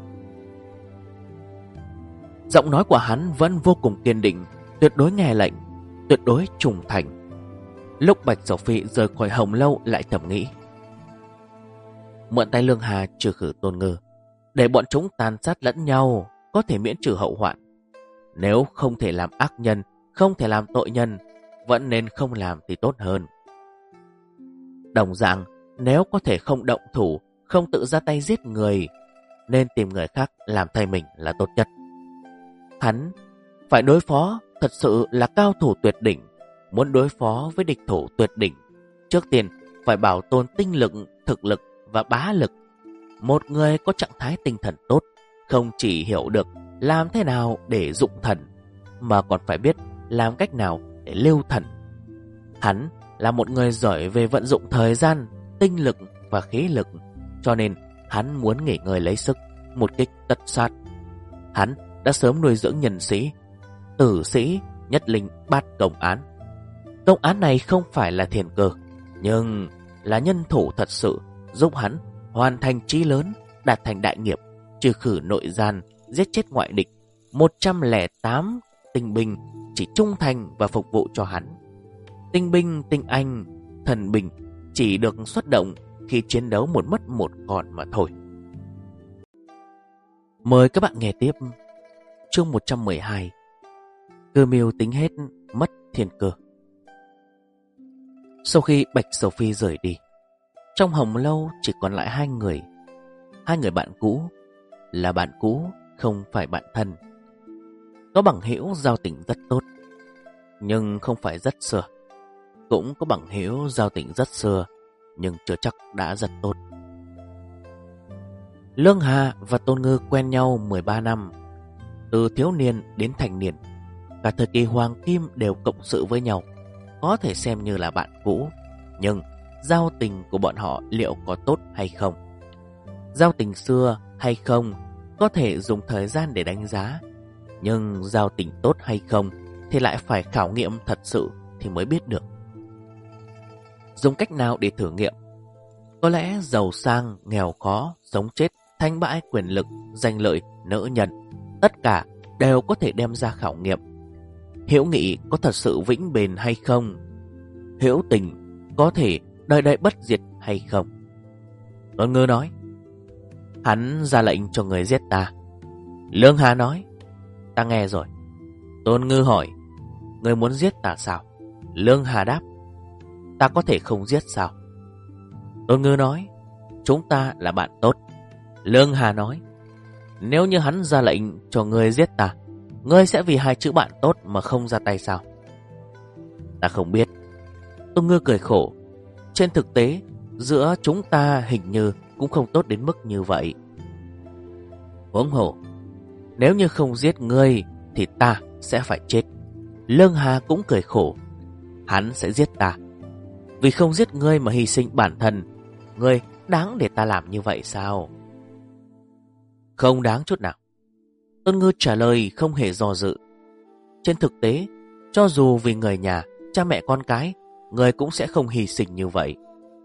Giọng nói của hắn vẫn vô cùng kiên định, tuyệt đối nghe lệnh, tuyệt đối trung thành. Lúc Bạch Sầu Phi rời khỏi Hồng Lâu lại thầm nghĩ: mượn tay Lương Hà trừ khử Tôn Ngư, để bọn chúng tàn sát lẫn nhau, có thể miễn trừ hậu hoạn. Nếu không thể làm ác nhân, không thể làm tội nhân, vẫn nên không làm thì tốt hơn. Đồng dạng, nếu có thể không động thủ, không tự ra tay giết người, nên tìm người khác làm thay mình là tốt nhất. Hắn phải đối phó thật sự là cao thủ tuyệt đỉnh. Muốn đối phó với địch thủ tuyệt đỉnh, trước tiên phải bảo tồn tinh lực, thực lực và bá lực. Một người có trạng thái tinh thần tốt, không chỉ hiểu được làm thế nào để dụng thần, mà còn phải biết làm cách nào để lưu thần. Hắn là một người giỏi về vận dụng thời gian, tinh lực và khí lực, cho nên hắn muốn nghỉ ngơi lấy sức, một kích tất sát. Hắn đã sớm nuôi dưỡng nhân sĩ, tử sĩ, Nhất Linh Bát Công án. Công án này không phải là thiền cơ, nhưng là nhân thủ thật sự, giúp hắn hoàn thành chí lớn, đạt thành đại nghiệp, trừ khử nội gian, giết chết ngoại địch. 108 tinh binh chỉ trung thành và phục vụ cho hắn. Tinh binh, tinh anh, thần binh chỉ được xuất động khi chiến đấu một mất một còn mà thôi. Mời các bạn nghe tiếp chương 112. Cơ Mưu tính hết mất thiên cơ. Sau khi Bạch Sầu Phi rời đi, trong Hồng Lâu chỉ còn lại 2 người. 2 người bạn cũ, là bạn cũ không phải bạn thân. Có bằng hữu giao tình rất tốt, nhưng không phải rất xưa. Cũng có bằng hữu giao tình rất xưa, nhưng chưa chắc đã rất tốt. Lương Hà và Tôn Ngư quen nhau 13 năm, từ thiếu niên đến thành niên. Cả thời kỳ hoàng kim đều cộng sự với nhau, có thể xem như là bạn cũ. Nhưng giao tình của bọn họ liệu có tốt hay không? Giao tình xưa hay không có thể dùng thời gian để đánh giá, nhưng giao tình tốt hay không thì lại phải khảo nghiệm thật sự thì mới biết được. Dùng cách nào để thử nghiệm? Có lẽ giàu sang, nghèo khó, sống chết, thanh bại, quyền lực, danh lợi, nỡ nhân, tất cả đều có thể đem ra khảo nghiệm. Hữu nghị có thật sự vĩnh bền hay không? Hữu tình có thể đời đời bất diệt hay không? Tôn Ngư nói: hắn ra lệnh cho người giết ta. Lương Hà nói: ta nghe rồi. Tôn Ngư hỏi: người muốn giết ta sao? Lương Hà đáp: ta có thể không giết sao? Tôn Ngư nói: chúng ta là bạn tốt. Lương Hà nói: nếu như hắn ra lệnh cho người giết ta, ngươi sẽ vì 2 chữ bạn tốt mà không ra tay sao? Ta không biết. Tôn Ngư cười khổ: trên thực tế, giữa chúng ta hình như cũng không tốt đến mức như vậy. Huống hồ, nếu như không giết ngươi thì ta sẽ phải chết. Lương Hà cũng cười khổ: hắn sẽ giết ta. Vì không giết ngươi mà hy sinh bản thân, ngươi đáng để ta làm như vậy sao? Không đáng chút nào. Tôn Ngư trả lời không hề do dự. Trên thực tế, cho dù vì người nhà, cha mẹ con cái, người cũng sẽ không hy sinh như vậy.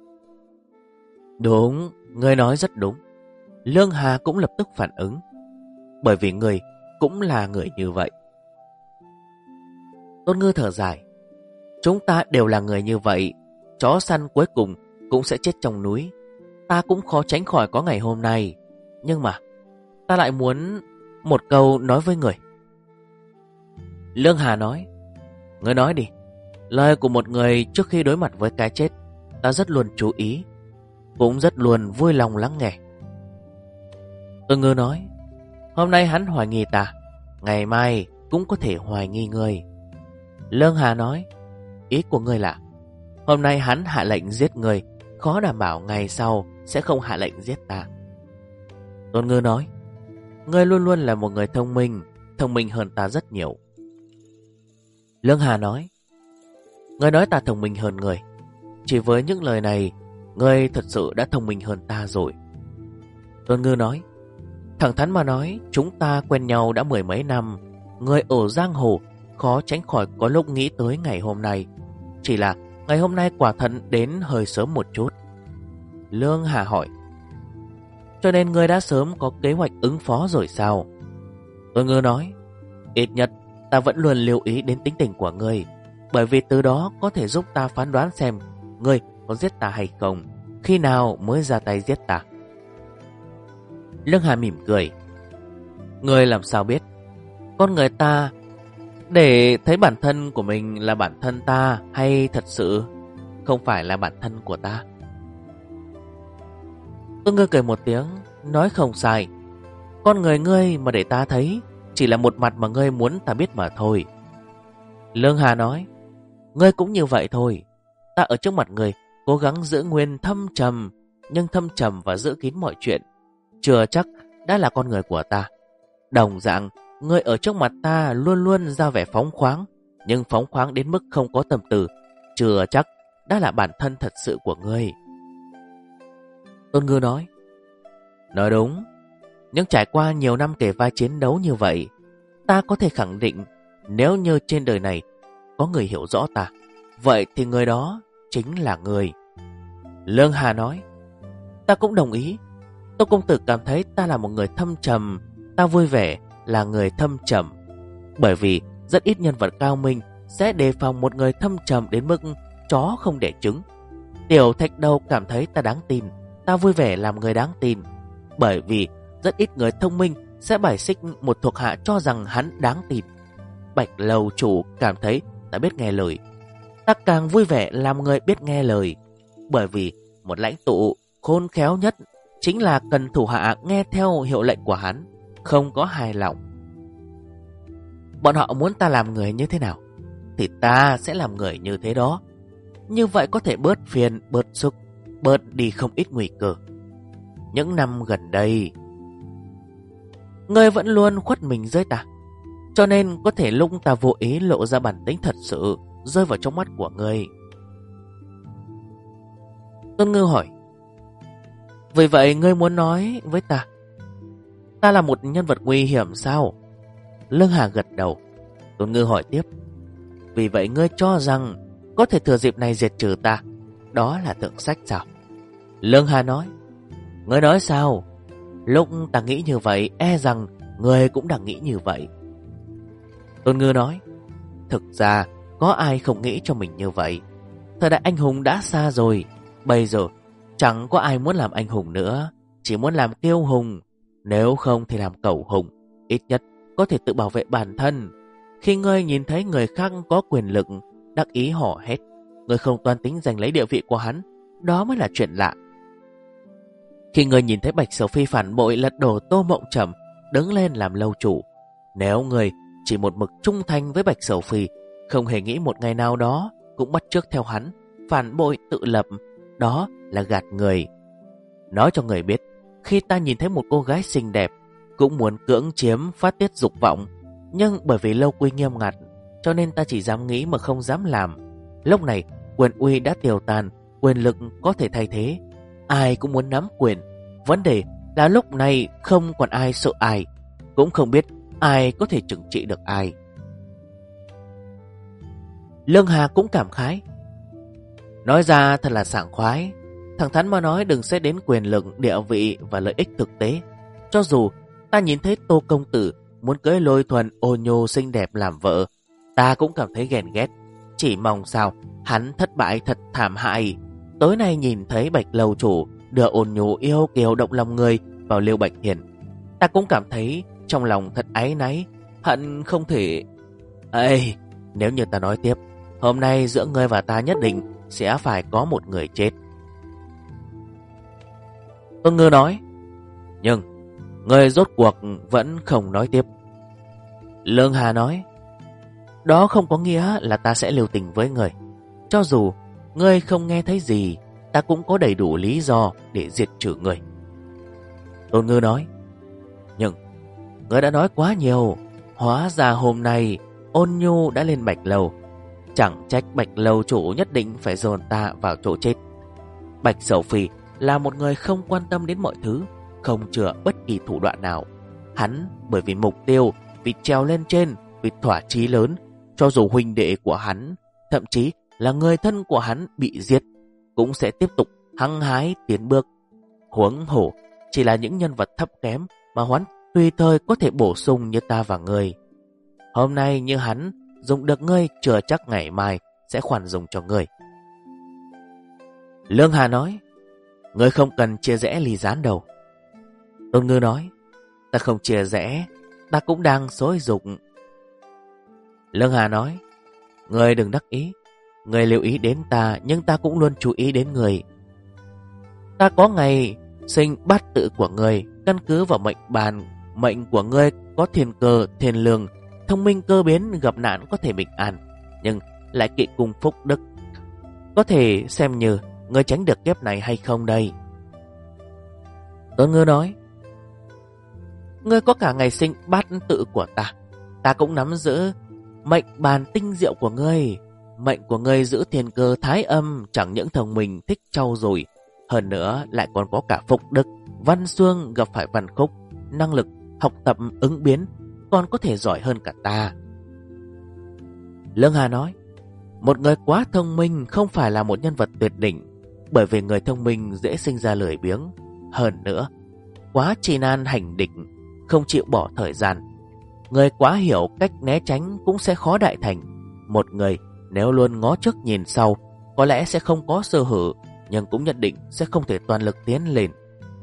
Đúng, ngươi nói rất đúng. Lương Hà cũng lập tức phản ứng. Bởi vì ngươi cũng là người như vậy. Tôn Ngư thở dài: chúng ta đều là người như vậy. Chó săn cuối cùng cũng sẽ chết trong núi. Ta cũng khó tránh khỏi có ngày hôm nay. Nhưng mà ta lại muốn một câu nói với người. Lương Hà nói: ngươi nói đi. Lời của một người trước khi đối mặt với cái chết, ta rất luôn chú ý, cũng rất luôn vui lòng lắng nghe. Tôn Ngư nói: hôm nay hắn hoài nghi ta, ngày mai cũng có thể hoài nghi ngươi. Lương Hà nói, ý của ngươi là hôm nay hắn hạ lệnh giết ngươi, khó đảm bảo ngày sau sẽ không hạ lệnh giết ta. Tôn Ngư nói, ngươi luôn luôn là một người thông minh hơn ta rất nhiều. Lương Hà nói, ngươi nói ta thông minh hơn ngươi. Chỉ với những lời này, ngươi thật sự đã thông minh hơn ta rồi. Tôn Ngư nói, thẳng thắn mà nói, chúng ta quen nhau đã mười mấy năm. Ngươi ở giang hồ, khó tránh khỏi có lúc nghĩ tới ngày hôm nay. Chỉ là ngày hôm nay quả thật đến hơi sớm một chút. Lương Hà hỏi, cho nên ngươi đã sớm có kế hoạch ứng phó rồi sao? Tôn Ngư nói, ít nhất ta vẫn luôn lưu ý đến tính tình của ngươi, bởi vì từ đó có thể giúp ta phán đoán xem ngươi có giết ta hay không, khi nào mới ra tay giết ta. Lương Hà mỉm cười, ngươi làm sao biết? Con người ta để thấy bản thân của mình là bản thân ta, hay thật sự không phải là bản thân của ta? Tôn Ngư cười một tiếng, nói không sai. Con người ngươi mà để ta thấy chỉ là một mặt mà ngươi muốn ta biết mà thôi. Lương Hà nói, ngươi cũng như vậy thôi. Ta ở trước mặt ngươi cố gắng giữ nguyên thâm trầm, nhưng thâm trầm và giữ kín mọi chuyện chưa chắc đã là con người của ta. Đồng dạng, ngươi ở trước mặt ta luôn luôn ra vẻ phóng khoáng, nhưng phóng khoáng đến mức không có tâm tư chưa chắc đã là bản thân thật sự của ngươi. Tôn Ngư nói đúng. Nhưng trải qua nhiều năm kể vai chiến đấu như vậy, ta có thể khẳng định nếu như trên đời này có người hiểu rõ ta, vậy thì người đó chính là ngươi. Lương Hà nói, ta cũng đồng ý. Tô công tử cảm thấy ta là một người thâm trầm, ta vui vẻ là người thâm trầm. Bởi vì rất ít nhân vật cao minh sẽ đề phòng một người thâm trầm đến mức chó không đẻ trứng. Tiểu Thạch Đầu cảm thấy ta đáng tin, ta vui vẻ làm người đáng tin. Bởi vì rất ít người thông minh sẽ bài xích một thuộc hạ cho rằng hắn đáng tin. Bạch Lầu chủ cảm thấy ta biết nghe lời, ta càng vui vẻ làm người biết nghe lời. Bởi vì một lãnh tụ khôn khéo nhất chính là cần thủ hạ nghe theo hiệu lệnh của hắn, không có hài lòng. Bọn họ muốn ta làm người như thế nào thì ta sẽ làm người như thế đó. Như vậy có thể bớt phiền, bớt sức, bớt đi không ít nguy cơ. Những năm gần đây, ngươi vẫn luôn khuất mình dưới ta, cho nên có thể lúc ta vô ý lộ ra bản tính thật sự rơi vào trong mắt của ngươi. Tôn Ngư hỏi, vì vậy ngươi muốn nói với ta là một nhân vật nguy hiểm sao? Lương Hà gật đầu. Tôn Ngư hỏi tiếp, vì vậy ngươi cho rằng có thể thừa dịp này diệt trừ ta, đó là thượng sách sao? Lương Hà nói, ngươi nói sao? Lúc ta nghĩ như vậy, e rằng ngươi cũng đang nghĩ như vậy. Tôn Ngư nói, thực ra có ai không nghĩ cho mình như vậy. Thời đại anh hùng đã xa rồi, bây giờ chẳng có ai muốn làm anh hùng nữa, chỉ muốn làm kiêu hùng. Nếu không thì làm cẩu hùng, ít nhất có thể tự bảo vệ bản thân. Khi ngươi nhìn thấy người khác có quyền lực, đắc ý hò hét, ngươi không toan tính giành lấy địa vị của hắn, đó mới là chuyện lạ. Khi ngươi nhìn thấy Bạch Sầu Phi phản bội lật đổ Tô Mộng Trầm, đứng lên làm lâu chủ, nếu ngươi chỉ một mực trung thành với Bạch Sầu Phi, không hề nghĩ một ngày nào đó cũng bắt chước theo hắn, phản bội tự lập, đó là gạt người. Nói cho người biết, khi ta nhìn thấy một cô gái xinh đẹp, cũng muốn cưỡng chiếm phát tiết dục vọng, nhưng bởi vì lâu quy nghiêm ngặt, cho nên ta chỉ dám nghĩ mà không dám làm. Lúc này quyền uy đã tiêu tan, quyền lực có thể thay thế, ai cũng muốn nắm quyền. Vấn đề là lúc này không còn ai sợ ai, cũng không biết ai có thể trừng trị được ai. Lương Hà cũng cảm khái, nói ra thật là sảng khoái. Thẳng thắn mà nói, đừng xét đến quyền lực, địa vị và lợi ích thực tế. Cho dù ta nhìn thấy Tô công tử muốn cưới Lôi Thuần ôn nhô xinh đẹp làm vợ, ta cũng cảm thấy ghen ghét. Chỉ mong sao hắn thất bại thật thảm hại. Tối nay nhìn thấy Bạch Lầu chủ đưa ôn nhô yêu kiều động lòng người vào Liêu Bạch Hiền, ta cũng cảm thấy trong lòng thật áy náy, hận không thể. Ê, nếu như ta nói tiếp, hôm nay giữa ngươi và ta nhất định sẽ phải có một người chết. Tôn Ngư nói, nhưng ngươi rốt cuộc vẫn không nói tiếp. Lương Hà nói, Đó không có nghĩa là ta sẽ lưu tình với người. Cho dù ngươi không nghe thấy gì, ta cũng có đầy đủ lý do để diệt trừ người. Tôn Ngư nói, nhưng ngươi đã nói quá nhiều. Hóa ra hôm nay Ôn Nhu đã lên Bạch Lầu. Chẳng trách Bạch Lầu chủ nhất định phải dồn ta vào chỗ chết. Bạch Sầu Phi là một người không quan tâm đến mọi thứ, không chừa bất kỳ thủ đoạn nào. Hắn bởi vì mục tiêu, vì trèo lên trên, vì thỏa chí lớn, cho dù huynh đệ của hắn, thậm chí là người thân của hắn bị giết, cũng sẽ tiếp tục hăng hái tiến bước. Huống hổ chỉ là những nhân vật thấp kém mà hắn tùy thời có thể bổ sung như ta và ngươi. Hôm nay như hắn dùng được ngươi, chưa chắc ngày mai sẽ khoan dùng cho ngươi. Lương Hà nói, ngươi không cần chia rẽ ly gián đâu. Tôn Ngư nói, ta không chia rẽ, ta cũng đang xối dục. Lương Hà nói, ngươi đừng đắc ý. Ngươi lưu ý đến ta, nhưng ta cũng luôn chú ý đến ngươi. Ta có ngày sinh bát tự của ngươi, căn cứ vào mệnh bàn. Mệnh của ngươi có thiên cơ, thiên lương, thông minh cơ biến, gặp nạn có thể bình an, nhưng lại kỵ cung phúc đức. Có thể xem như ngươi tránh được kiếp này hay không đây? Tôn Ngư nói, ngươi có cả ngày sinh bát tự của ta. Ta cũng nắm giữ mệnh bàn tinh diệu của ngươi. Mệnh của ngươi giữ thiên cơ thái âm, chẳng những thông minh thích trau dồi, hơn nữa lại còn có cả phúc đức. Văn xương gặp phải văn khúc, năng lực học tập ứng biến còn có thể giỏi hơn cả ta. Lương Hà nói, một người quá thông minh không phải là một nhân vật tuyệt đỉnh, bởi vì người thông minh dễ sinh ra lười biếng. Hơn nữa, quá trì nan hành định, không chịu bỏ thời gian. Người quá hiểu cách né tránh cũng sẽ khó đại thành. Một người nếu luôn ngó trước nhìn sau, có lẽ sẽ không có sơ hở, nhưng cũng nhất định sẽ không thể toàn lực tiến lên.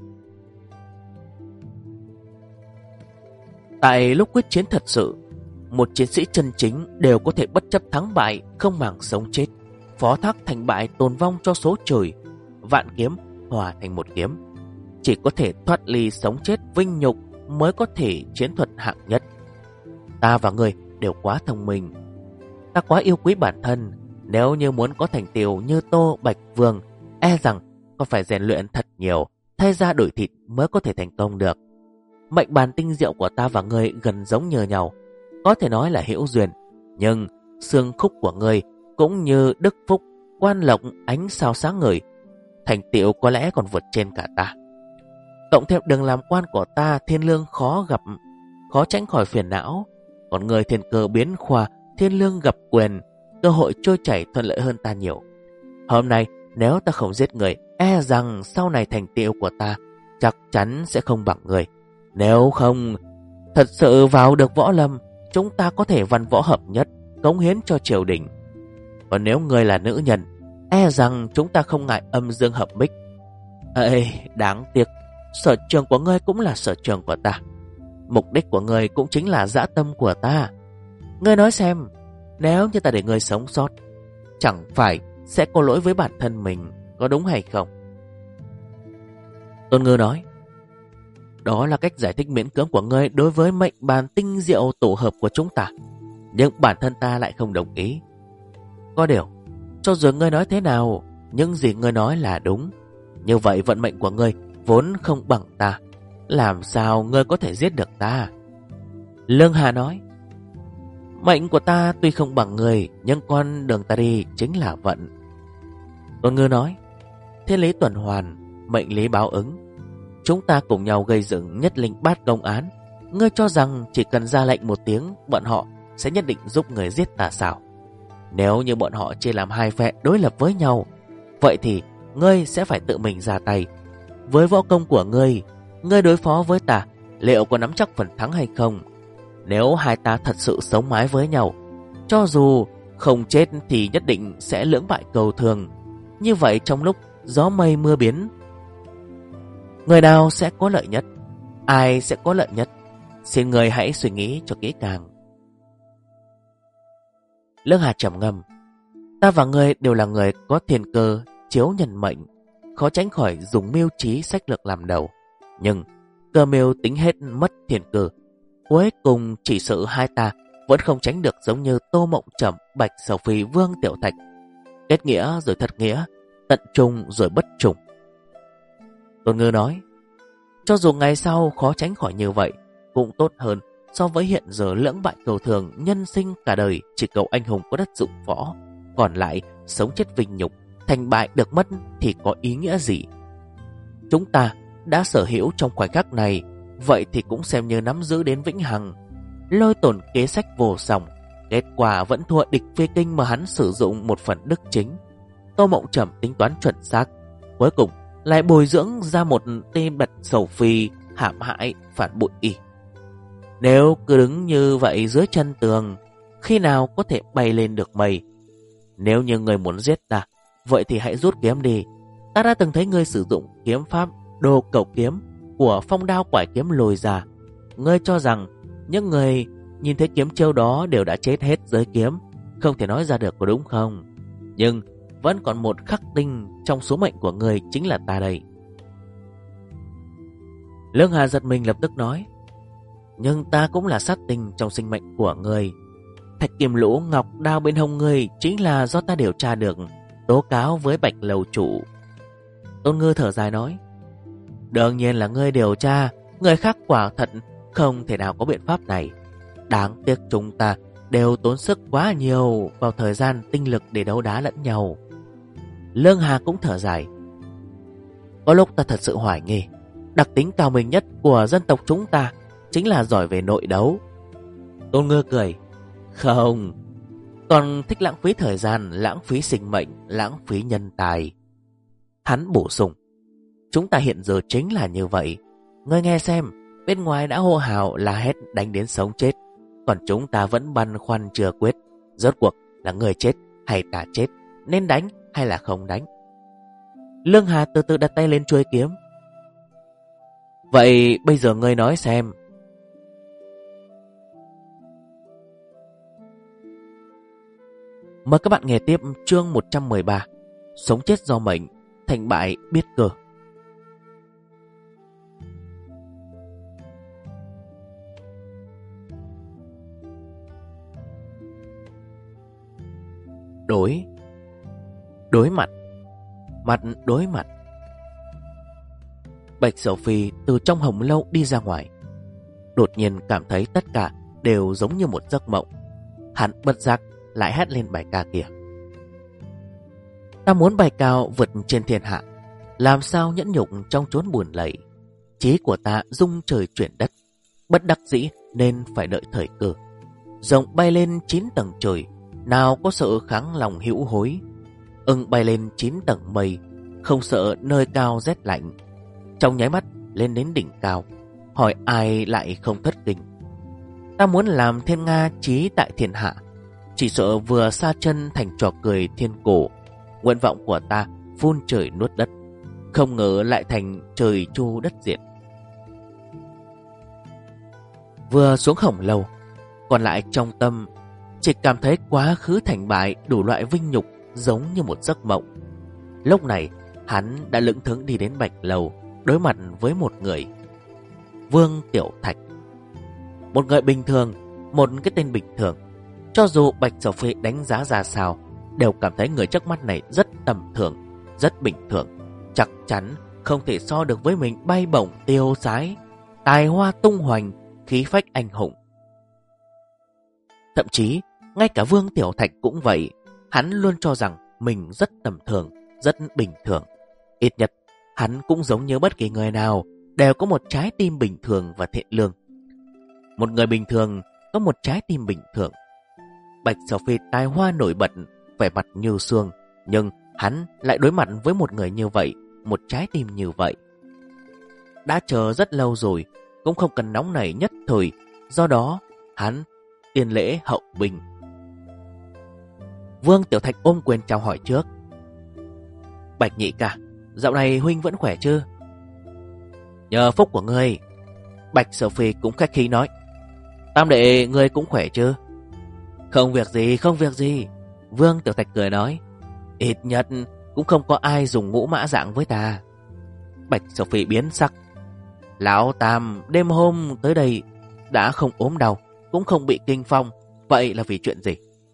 Tại lúc quyết chiến thật sự, một chiến sĩ chân chính đều có thể bất chấp thắng bại, không màng sống chết, phó thác thành bại tồn vong cho số trời. Vạn kiếm hòa thành một kiếm, chỉ có thể thoát ly sống chết vinh nhục mới có thể chiến thuật hạng nhất. Ta và người đều quá thông minh. Ta quá yêu quý bản thân. Nếu như muốn có thành tựu như Tô Bạch Vương, e rằng có phải rèn luyện thật nhiều, thay da đổi thịt mới có thể thành công được. Mệnh bàn tinh diệu của ta và ngươi gần giống như nhau, có thể nói là hữu duyên. Nhưng xương khúc của ngươi cũng như đức phúc, quan lộc, ánh sao sáng ngời, thành tựu có lẽ còn vượt trên cả ta. Cộng thêm đường làm quan của ta thiên lương khó gặp, khó tránh khỏi phiền não. Còn người thiên cơ biến khoa, thiên lương gặp quyền, cơ hội trôi chảy thuận lợi hơn ta nhiều. Hôm nay nếu ta không giết người, e rằng sau này thành tựu của ta chắc chắn sẽ không bằng người. Nếu không thật sự vào được võ lâm, chúng ta có thể văn võ hợp nhất, cống hiến cho triều đình. Còn nếu người là nữ nhân, e rằng chúng ta không ngại âm dương hợp bích. Ê, đáng tiếc, sở trường của ngươi cũng là sở trường của ta. Mục đích của ngươi cũng chính là dã tâm của ta. Ngươi nói xem, nếu như ta để ngươi sống sót, chẳng phải sẽ có lỗi với bản thân mình, có đúng hay không? Tôn Ngư nói, đó là cách giải thích miễn cưỡng của ngươi đối với mệnh bàn tinh diệu tổ hợp của chúng ta, nhưng bản thân ta lại không đồng ý. Có điều, cho dù ngươi nói thế nào, những gì ngươi nói là đúng. Như vậy vận mệnh của ngươi vốn không bằng ta, làm sao ngươi có thể giết được ta? Lương Hà nói, mệnh của ta tuy không bằng người, nhưng con đường ta đi chính là vận. Tôn Ngư nói, thiên lý tuần hoàn, mệnh lý báo ứng. Chúng ta cùng nhau gây dựng nhất linh bát công án. Ngươi cho rằng chỉ cần ra lệnh một tiếng, bọn họ sẽ nhất định giúp người giết ta sao? Nếu như bọn họ chia làm hai phe đối lập với nhau, vậy thì ngươi sẽ phải tự mình ra tay. Với võ công của ngươi đối phó với ta liệu có nắm chắc phần thắng hay không? Nếu hai ta thật sự sống mái với nhau, cho dù không chết thì nhất định sẽ lưỡng bại cầu thường. Như vậy trong lúc gió mây mưa biến, người nào sẽ có lợi nhất? Ai sẽ có lợi nhất? Xin người hãy suy nghĩ cho kỹ càng. Lương Hà trầm ngâm, ta và ngươi đều là người có thiên cơ chiếu nhân mệnh, khó tránh khỏi dùng mưu trí sách lược làm đầu. Nhưng cơ mưu tính hết mất thiên cơ, cuối cùng chỉ sợ hai ta vẫn không tránh được giống như Tô Mộng Trầm, Bạch Sầu Phi, Vương Tiểu Thạch. Kết nghĩa rồi thật nghĩa, tận trùng rồi bất trùng. Tôn Ngư nói, cho dù ngày sau khó tránh khỏi như vậy, cũng tốt hơn so với hiện giờ lưỡng bại cầu thường, nhân sinh cả đời chỉ cầu anh hùng có đất dụng võ, còn lại sống chết vinh nhục, thành bại được mất thì có ý nghĩa gì? Chúng ta đã sở hữu trong khoảnh khắc này, vậy thì cũng xem như nắm giữ đến vĩnh hằng. Lôi Tồn kế sách vô song, kết quả vẫn thua địch phi kinh mà hắn sử dụng một phần đức chính. Tô Mộng Trầm tính toán chuẩn xác, cuối cùng lại bồi dưỡng ra một tên Bạch Sầu Phi hãm hại phản bội y. Nếu cứ đứng như vậy dưới chân tường, khi nào có thể bay lên được mây? Nếu như người muốn giết ta, vậy thì hãy rút kiếm đi. Ta đã từng thấy ngươi sử dụng kiếm pháp Đồ Cầu Kiếm của Phong Đao Quải Kiếm lồi ra. Ngươi cho rằng những người nhìn thấy kiếm chiêu đó đều đã chết hết dưới kiếm, không thể nói ra được, có đúng không? Nhưng vẫn còn một khắc tinh trong số mệnh của ngươi, chính là ta đây. Lương Hà giật mình lập tức nói, nhưng ta cũng là sát tinh trong sinh mệnh của ngươi. Thạch Kiềm Lũ, ngọc đao bên hông ngươi chính là do ta điều tra được, tố cáo với Bạch lầu chủ. Tôn Ngư thở dài nói, đương nhiên là ngươi điều tra, người khác quả thật không thể nào có biện pháp này. Đáng tiếc chúng ta đều tốn sức quá nhiều vào thời gian tinh lực để đấu đá lẫn nhau. Lương Hà cũng thở dài, có lúc ta thật sự hoài nghi, đặc tính cao minh nhất của dân tộc chúng ta chính là giỏi về nội đấu. Tôn Ngư cười, không, còn thích lãng phí thời gian, lãng phí sinh mệnh, lãng phí nhân tài. Hắn bổ sung, chúng ta hiện giờ chính là như vậy. Ngươi nghe xem, bên ngoài đã hô hào la hét đánh đến sống chết, còn chúng ta vẫn băn khoăn chưa quyết, rốt cuộc là người chết hay ta chết, nên đánh hay là không đánh. Lương Hà từ từ đặt tay lên chuôi kiếm. Vậy bây giờ ngươi nói xem. Mời các bạn nghe tiếp chương 113, sống chết do mệnh, thành bại biết cơ. Đối mặt, mặt đối mặt. Bạch Sầu Phi từ trong hồng lâu đi ra ngoài, đột nhiên cảm thấy tất cả đều giống như một giấc mộng. Hắn bất giác lại hét lên bài ca kia. Ta muốn bay cao vượt trên thiên hạ, làm sao nhẫn nhục trong chốn buồn lầy. Chí của ta rung trời chuyển đất, bất đắc dĩ nên phải đợi thời cơ. Rồng bay lên 9 tầng trời, nào có sợ kháng lòng hữu hối. Ưng bay lên 9 tầng mây, không sợ nơi cao rét lạnh. Trong nháy mắt lên đến đỉnh cao, hỏi ai lại không thất kinh. Ta muốn làm thiên nga chí tại thiên hạ, chỉ sợ vừa xa chân thành trò cười thiên cổ. Nguyện vọng của ta phun trời nuốt đất, không ngờ lại thành trời chu đất diệt. Vừa xuống hồng lâu, còn lại trong tâm chỉ cảm thấy quá khứ thành bại đủ loại vinh nhục giống như một giấc mộng. Lúc này hắn đã lững thững đi đến Bạch lầu, đối mặt với một người, Vương Tiểu Thạch. Một người bình thường, một cái tên bình thường. Cho dù Bạch Sầu Phi đánh giá ra sao, đều cảm thấy người trước mắt này rất tầm thường, rất bình thường, chắc chắn không thể so được với mình bay bổng tiêu sái, tài hoa tung hoành, khí phách anh hùng. Thậm chí ngay cả Vương Tiểu Thạch cũng vậy, hắn luôn cho rằng mình rất tầm thường, rất bình thường. Ít nhất hắn cũng giống như bất kỳ người nào, đều có một trái tim bình thường và thiện lương. Một người bình thường có một trái tim bình thường. Bạch Sầu Phi tài hoa nổi bật, vẻ mặt như xương, nhưng hắn lại đối mặt với một người như vậy, một trái tim như vậy. Đã chờ rất lâu rồi, cũng không cần nóng nảy nhất thời, do đó hắn tiền lễ hậu bình. Vương Tiểu Thạch ôm quyền chào hỏi trước. Bạch nhị ca, dạo này huynh vẫn khỏe chứ? Nhờ phúc của ngươi. Bạch Sầu Phi cũng khách khí nói. Tam đệ, ngươi cũng khỏe chứ? Không việc gì, không việc gì. Vương Tiểu Thạch cười nói. Ít nhất cũng không có ai dùng ngũ mã dạng với ta. Bạch Sầu Phi biến sắc. Lão Tam đêm hôm tới đây đã không ốm đau, cũng không bị kinh phong, Vậy là vì chuyện gì?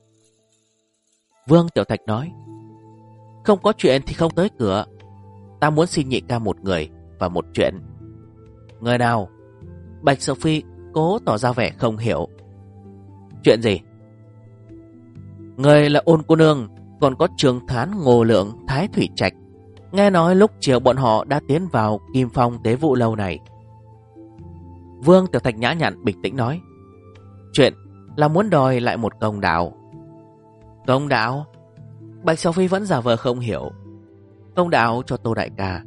Vương Tiểu Thạch nói, không có chuyện thì không tới cửa. Ta muốn xin nhị ca một người và một chuyện. Người nào? Bạch Sophie cố tỏ ra vẻ không hiểu. Chuyện gì? Người là Ôn cô nương, còn có Trường Thán, Ngô Lượng, Thái Thủy Trạch. Nghe nói lúc chiều bọn họ đã tiến vào Kim Phong tế vụ lâu này. Vương Tiểu Thạch nhã nhặn bình tĩnh nói, chuyện là muốn đòi lại một công đạo. Công đạo? Bạch Sophie vẫn giả vờ không hiểu. Công đạo cho Tô đại ca.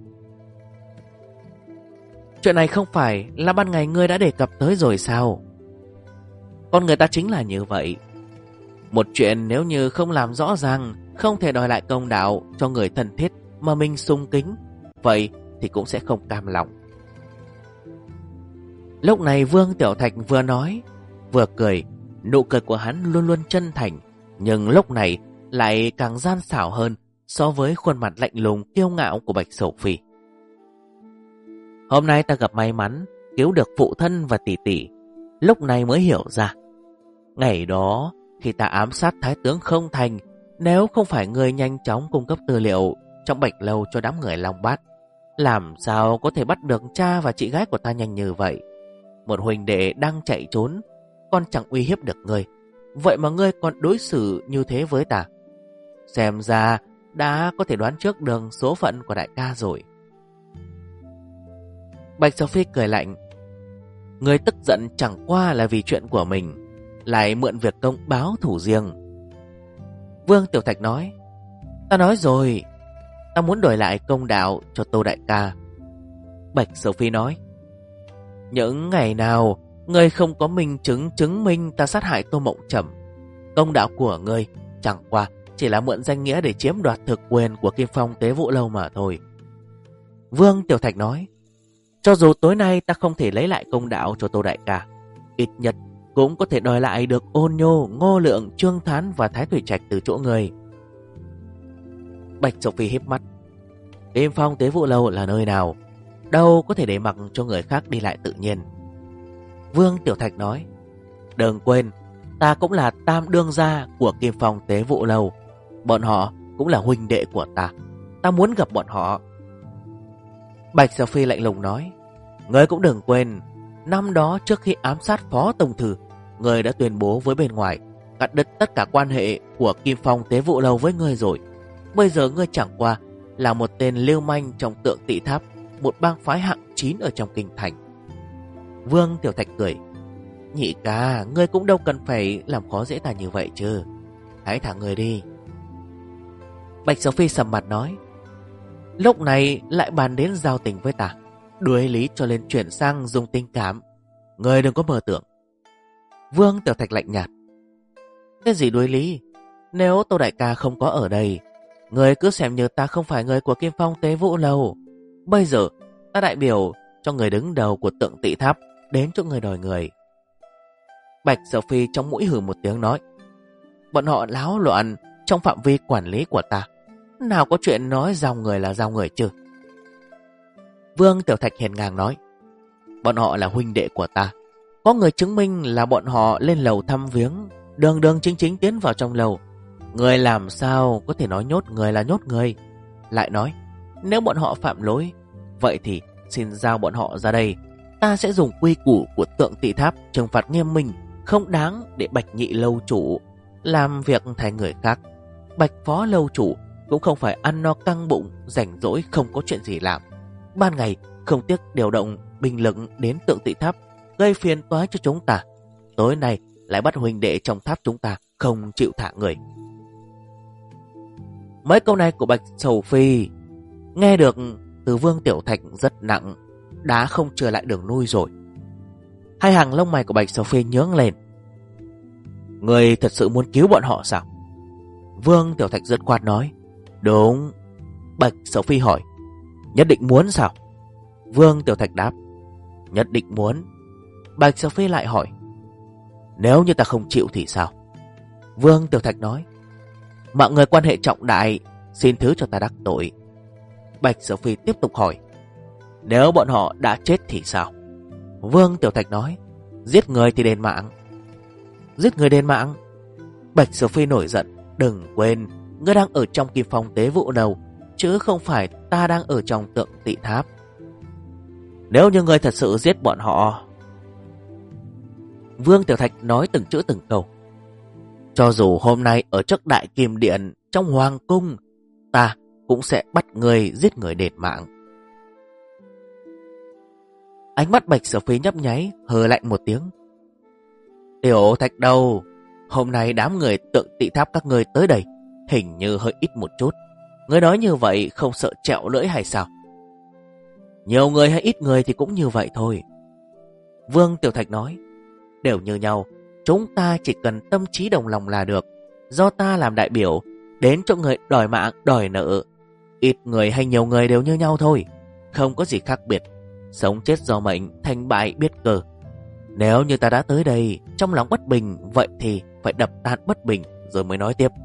Chuyện này không phải là ban ngày ngươi đã đề cập tới rồi sao? Con người ta chính là như vậy. Một chuyện nếu như không làm rõ ràng, không thể đòi lại công đạo cho người thân thiết mà mình sung kính, vậy thì cũng sẽ không cam lòng. Lúc này Vương Tiểu Thạch vừa nói vừa cười. Nụ cười của hắn luôn luôn chân thành, nhưng lúc này lại càng gian xảo hơn so với khuôn mặt lạnh lùng kiêu ngạo của Bạch Sophie. Hôm nay ta gặp may mắn cứu được phụ thân và tỷ tỷ, lúc này mới hiểu ra. Ngày đó khi ta ám sát Thái tướng không thành, nếu không phải người nhanh chóng cung cấp tư liệu trong Bạch Lâu cho đám người Long Bát, làm sao có thể bắt được cha và chị gái của ta nhanh như vậy? Một huynh đệ đang chạy trốn còn chẳng uy hiếp được ngươi, vậy mà ngươi còn đối xử như thế với ta. Xem ra đã có thể đoán trước được số phận của đại ca rồi. Bạch Sophie cười lạnh. Ngươi tức giận chẳng qua là vì chuyện của mình, lại mượn việc công báo thủ riêng. Vương Tiểu Thạch nói, ta nói rồi, ta muốn đổi lại công đạo cho Tô đại ca. Bạch Sophie nói, những ngày nào ngươi không có minh chứng chứng minh ta sát hại Tô Mộng Trầm, công đạo của ngươi chẳng qua chỉ là mượn danh nghĩa để chiếm đoạt thực quyền của Kim Phong tế vụ lâu mà thôi. Vương Tiểu Thạch nói, cho dù tối nay ta không thể lấy lại công đạo cho Tô đại ca, ít nhất cũng có thể đòi lại được Ôn Nhô, Ngô Lượng, Trương Thán và Thái Thủy Trạch từ chỗ người. Bạch Sophie híp mắt. Kim Phong tế vụ lâu là nơi nào? Đâu có thể để mặc cho người khác đi lại tự nhiên. Vương Tiểu Thạch nói, đừng quên, ta cũng là tam đương gia của Kim Phong tế vụ lâu. Bọn họ cũng là huynh đệ của ta. Ta muốn gặp bọn họ. Bạch Sophie lạnh lùng nói, ngươi cũng đừng quên, năm đó trước khi ám sát Phó Tổng Thư, ngươi đã tuyên bố với bên ngoài cắt đứt tất cả quan hệ của Kim Phong tế vụ lâu với ngươi rồi. Bây giờ ngươi chẳng qua là một tên lưu manh trong Tượng Tị Tháp, một bang phái hạng 9 ở trong kinh thành. Vương Tiểu Thạch cười, nhị ca, ngươi cũng đâu cần phải làm khó dễ ta như vậy chứ. Hãy thả người đi. Bạch Sophie sầm mặt nói, lúc này lại bàn đến giao tình với ta, đuổi lý cho lên chuyển sang dùng tình cảm. Ngươi đừng có mơ tưởng. Vương Tiểu Thạch lạnh nhạt, cái gì đuổi lý? Nếu Tô đại ca không có ở đây, ngươi cứ xem như ta không phải người của Kim Phong tế vụ lâu. Bây giờ ta đại biểu cho người đứng đầu của Tượng Tị Tháp đến chỗ người đòi người. Bạch Sophie trong mũi hừ một tiếng nói, bọn họ láo loạn trong phạm vi quản lý của ta, nào có chuyện nói giao người là giao người chứ. Vương Tiểu Thạch hiền ngang nói, bọn họ là huynh đệ của ta. Có người chứng minh là bọn họ lên lầu thăm viếng, đường đường chính chính tiến vào trong lầu. Người làm sao có thể nói nhốt người là nhốt người. Lại nói, nếu bọn họ phạm lỗi, vậy thì xin giao bọn họ ra đây. Ta sẽ dùng quy củ của Tượng Tị Tháp trừng phạt nghiêm minh, không đáng để Bạch nhị lâu chủ làm việc thay người khác. Bạch phó lâu chủ cũng không phải ăn no căng bụng, rảnh rỗi không có chuyện gì làm. Ban ngày không tiếc điều động binh lực đến Tượng Tị Tháp, gây phiền toái cho chúng ta. Tối nay lại bắt huynh đệ trong tháp chúng ta không chịu thả người. Mấy câu này của Bạch Sophie nghe được từ Vương Tiểu Thạch rất nặng, đã không trở lại đường nuôi rồi. Hai hàng lông mày của Bạch Sophie nhướng lên. Người thật sự muốn cứu bọn họ sao? Vương Tiểu Thạch dứt khoát nói, đúng. Bạch Sophie hỏi, nhất định muốn sao? Vương Tiểu Thạch đáp, nhất định muốn. Bạch Sophie lại hỏi, nếu như ta không chịu thì sao? Vương Tiểu Thạch nói, mọi người quan hệ trọng đại, xin thứ cho ta đắc tội. Bạch Sophie tiếp tục hỏi, nếu bọn họ đã chết thì sao? Vương Tiểu Thạch nói, giết người thì đền mạng. giết người đền mạng. Bạch Sở Phi nổi giận. Đừng quên, ngươi đang ở trong Kim Phong tế vụ đầu, chứ không phải ta đang ở trong Tượng Tị Tháp. Nếu như ngươi thật sự giết bọn họ... Vương Tiểu Thạch nói từng chữ từng câu. Cho dù hôm nay ở trước Đại Kim Điện trong Hoàng Cung, ta cũng sẽ bắt ngươi giết người đền mạng. Ánh mắt Bạch Sở Phi nhấp nháy, hừ lạnh một tiếng. Tiểu Thạch đâu? Hôm nay đám người Tượng Tị Tháp các ngươi tới đây hình như hơi ít một chút. Ngươi nói như vậy không sợ trẹo lưỡi hay sao? Nhiều người hay ít người thì cũng như vậy thôi. Vương Tiểu Thạch nói. Đều như nhau, chúng ta chỉ cần tâm trí đồng lòng là được. Do ta làm đại biểu, đến chỗ người đòi mạng, đòi nợ. Ít người hay nhiều người đều như nhau thôi, không có gì khác biệt. Sống chết do mệnh, thành bại biết cơ. Nếu như ta đã tới đây, trong lòng bất bình, vậy thì phải đập tan bất bình rồi mới nói tiếp.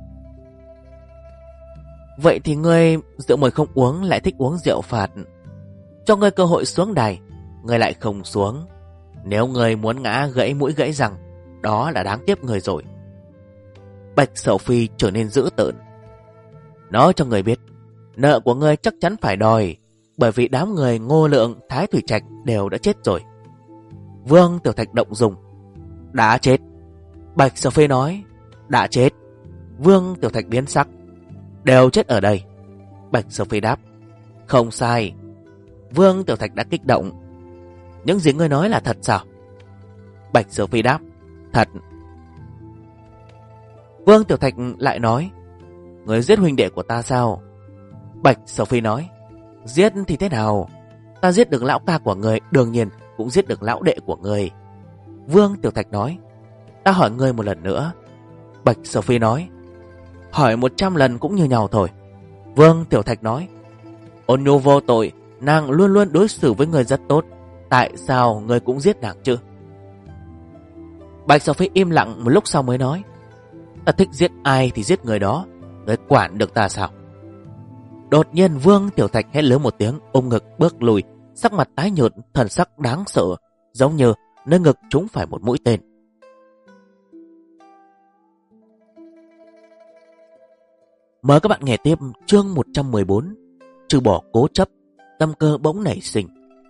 Vậy thì ngươi rượu mời không uống, lại thích uống rượu phạt. Cho ngươi cơ hội xuống đài, ngươi lại không xuống. Nếu ngươi muốn ngã gãy mũi gãy răng, đó là đáng tiếc người rồi. Bạch Sầu Phi trở nên dữ tợn. Nói cho người biết, nợ của ngươi chắc chắn phải đòi, bởi vì đám người Ngô Lượng, Thái Thủy Trạch đều đã chết rồi. Vương Tiểu Thạch động dung. Đã chết. Bạch Sầu Phi nói. Đã chết. Vương Tiểu Thạch biến sắc. Đều chết ở đây. Bạch Sầu Phi đáp. Không sai. Vương Tiểu Thạch đã kích động. Những gì ngươi nói là thật sao? Bạch Sầu Phi đáp. Thật. Vương Tiểu Thạch lại nói. Ngươi giết huynh đệ của ta sao? Bạch Sầu Phi nói. Giết thì thế nào? Ta giết được lão ca của ngươi, đương nhiên cũng giết được lão đệ của ngươi. Vương Tiểu Thạch nói. Ta hỏi ngươi một lần nữa. Bạch Sầu Phi nói. Hỏi 100 lần cũng như nhau thôi. Vương Tiểu Thạch nói. Ôn Nhu vô tội, nàng luôn luôn đối xử với ngươi rất tốt. Tại sao ngươi cũng giết nàng chứ? Bạch Sầu Phi im lặng một lúc sau mới nói. Ta thích giết ai thì giết người đó, ngươi quản được ta sao? Đột nhiên Vương Tiểu Thạch hét lớn một tiếng, ôm ngực bước lùi, sắc mặt tái nhợt, thần sắc đáng sợ, giống như nơi ngực trúng phải một mũi tên. Mời các bạn nghe tiếp chương 114. Trừ bỏ cố chấp, tâm cơ bỗng nảy sinh.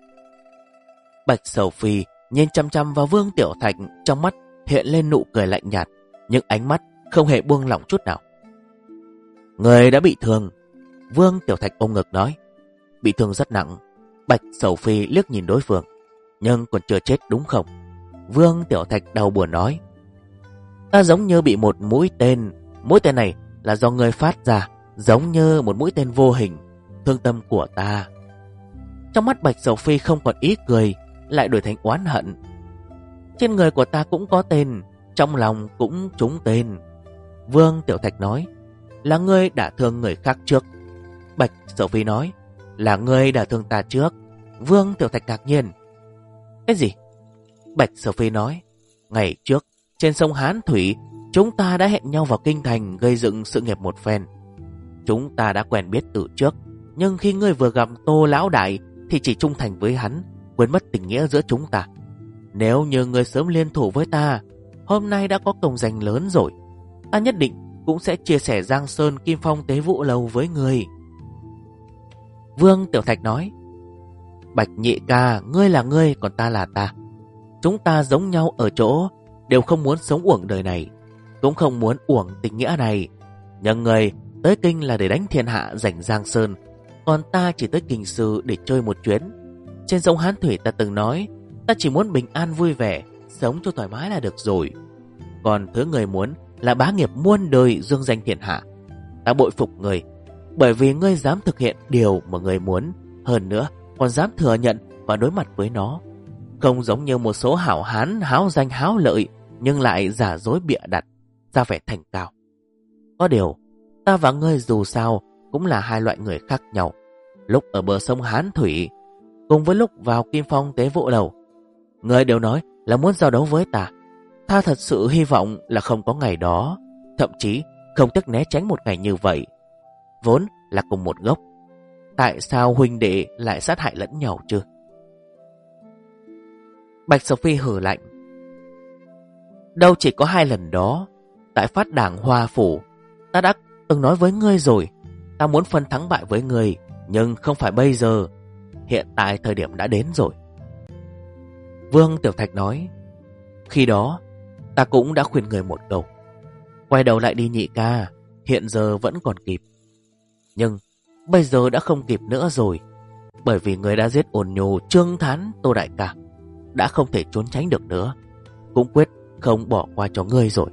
Bạch Sầu Phi nhìn chăm chăm vào Vương Tiểu Thạch, trong mắt hiện lên nụ cười lạnh nhạt, nhưng ánh mắt không hề buông lỏng chút nào. Người đã bị thương. Vương Tiểu Thạch ôm ngực nói. Bị thương rất nặng. Bạch Sầu Phi liếc nhìn đối phương. Nhưng còn chưa chết đúng không? Vương Tiểu Thạch đau buồn nói. Ta giống như bị một mũi tên. Mũi tên này là do ngươi phát ra, giống như một mũi tên vô hình. Thương tâm của ta. Trong mắt Bạch Sầu Phi không còn ý cười, lại đổi thành oán hận. Trên người của ta cũng có tên, trong lòng cũng trúng tên. Vương Tiểu Thạch nói. Là ngươi đã thương người khác trước. Bạch Sầu Phi nói. Là ngươi đã thương ta trước. Vương Tiểu Thạch ngạc nhiên. Cái gì? Bạch Sầu Phi nói. Ngày trước trên sông Hán Thủy, chúng ta đã hẹn nhau vào kinh thành gây dựng sự nghiệp một phen. Chúng ta đã quen biết từ trước, nhưng khi ngươi vừa gặp Tô Lão Đại thì chỉ trung thành với hắn, quên mất tình nghĩa giữa chúng ta. Nếu như ngươi sớm liên thủ với ta, hôm nay đã có công danh lớn rồi. Ta nhất định cũng sẽ chia sẻ Giang Sơn Kim Phong Tế Vũ Lầu với ngươi. Vương Tiểu Thạch nói. Bạch nhị ca, ngươi là ngươi, còn ta là ta. Chúng ta giống nhau ở chỗ, đều không muốn sống uổng đời này, cũng không muốn uổng tình nghĩa này. Nhưng người tới kinh là để đánh thiên hạ giành Giang Sơn, còn ta chỉ tới Kinh Sư để chơi một chuyến. Trên sông Hán Thủy ta từng nói, ta chỉ muốn bình an vui vẻ, sống cho thoải mái là được rồi. Còn thứ người muốn là bá nghiệp muôn đời, dương danh thiên hạ. Ta bội phục người, bởi vì ngươi dám thực hiện điều mà ngươi muốn, hơn nữa còn dám thừa nhận và đối mặt với nó. Không giống như một số hảo hán háo danh háo lợi, nhưng lại giả dối bịa đặt, ra vẻ thành cao. Có điều, ta và ngươi dù sao cũng là hai loại người khác nhau. Lúc ở bờ sông Hán Thủy, cùng với lúc vào Kim Phong Tế Vũ Lầu, ngươi đều nói là muốn giao đấu với ta. Ta thật sự hy vọng là không có ngày đó, thậm chí không tiếc né tránh một ngày như vậy. Vốn là cùng một gốc, tại sao huynh đệ lại sát hại lẫn nhau chứ? Bạch Sầu Phi hừ lạnh. Đâu chỉ có 2 lần đó. Tại phát đảng Hoa Phủ, ta đã từng nói với ngươi rồi, ta muốn phân thắng bại với ngươi, nhưng không phải bây giờ. Hiện tại thời điểm đã đến rồi. Vương Tiểu Thạch nói, khi đó ta cũng đã khuyên người một câu, quay đầu lại đi nhị ca, hiện giờ vẫn còn kịp. Nhưng bây giờ đã không kịp nữa rồi, bởi vì người đã giết Ôn Nhu, Trương Thán, Tô đại ca, đã không thể trốn tránh được nữa, cũng quyết không bỏ qua cho ngươi rồi.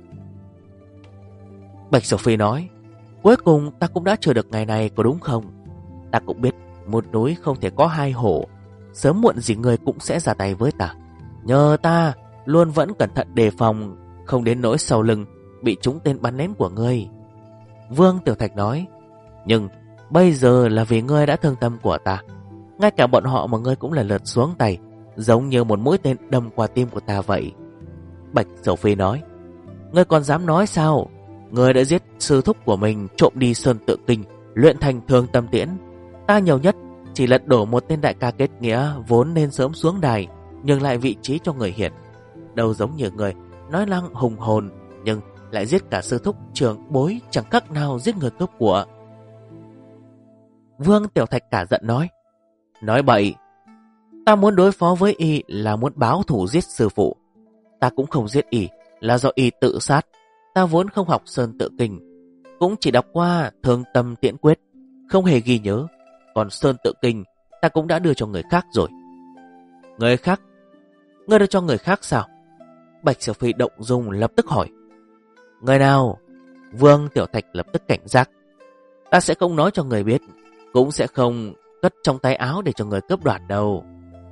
Bạch Sầu Phi nói, cuối cùng ta cũng đã chờ được ngày này, có đúng không? Ta cũng biết một núi không thể có 2 hổ, sớm muộn gì ngươi cũng sẽ ra tay với ta. Nhờ ta luôn vẫn cẩn thận đề phòng, không đến nỗi sau lưng bị trúng tên bắn lén của ngươi. Vương Tiểu Thạch nói, nhưng bây giờ là vì ngươi đã thương tâm của ta. Ngay cả bọn họ mà ngươi cũng lần lượt xuống tay, giống như một mũi tên đâm qua tim của ta vậy. Bạch Sầu Phi nói, ngươi còn dám nói sao? Ngươi đã giết sư thúc của mình, trộm đi Sơn Tự Kinh, luyện thành Thương Tâm Tiễn. Ta nhiều nhất chỉ lật đổ một tên đại ca kết nghĩa vốn nên sớm xuống đài, nhường lại vị trí cho người hiền. Đâu giống như người nói năng hùng hồn, nhưng lại giết cả sư thúc trưởng bối, chẳng khác nào giết người cướp của. Vương Tiểu Thạch cả giận nói bậy. Ta muốn đối phó với y là muốn báo thù giết sư phụ. Ta cũng không giết y là do y tự sát. Ta vốn không học Sơn Tự Kinh, cũng chỉ đọc qua Thương Tâm Tiễn Quyết, không hề ghi nhớ. Còn Sơn Tự Kinh ta cũng đã đưa cho người khác rồi. Người khác? Ngươi đưa cho người khác sao? Bạch Sầu Phi động dung lập tức hỏi. Người nào? Vương Tiểu Thạch lập tức cảnh giác. Ta sẽ không nói cho người biết, cũng sẽ không cất trong tay áo để cho người cướp đoạt đâu.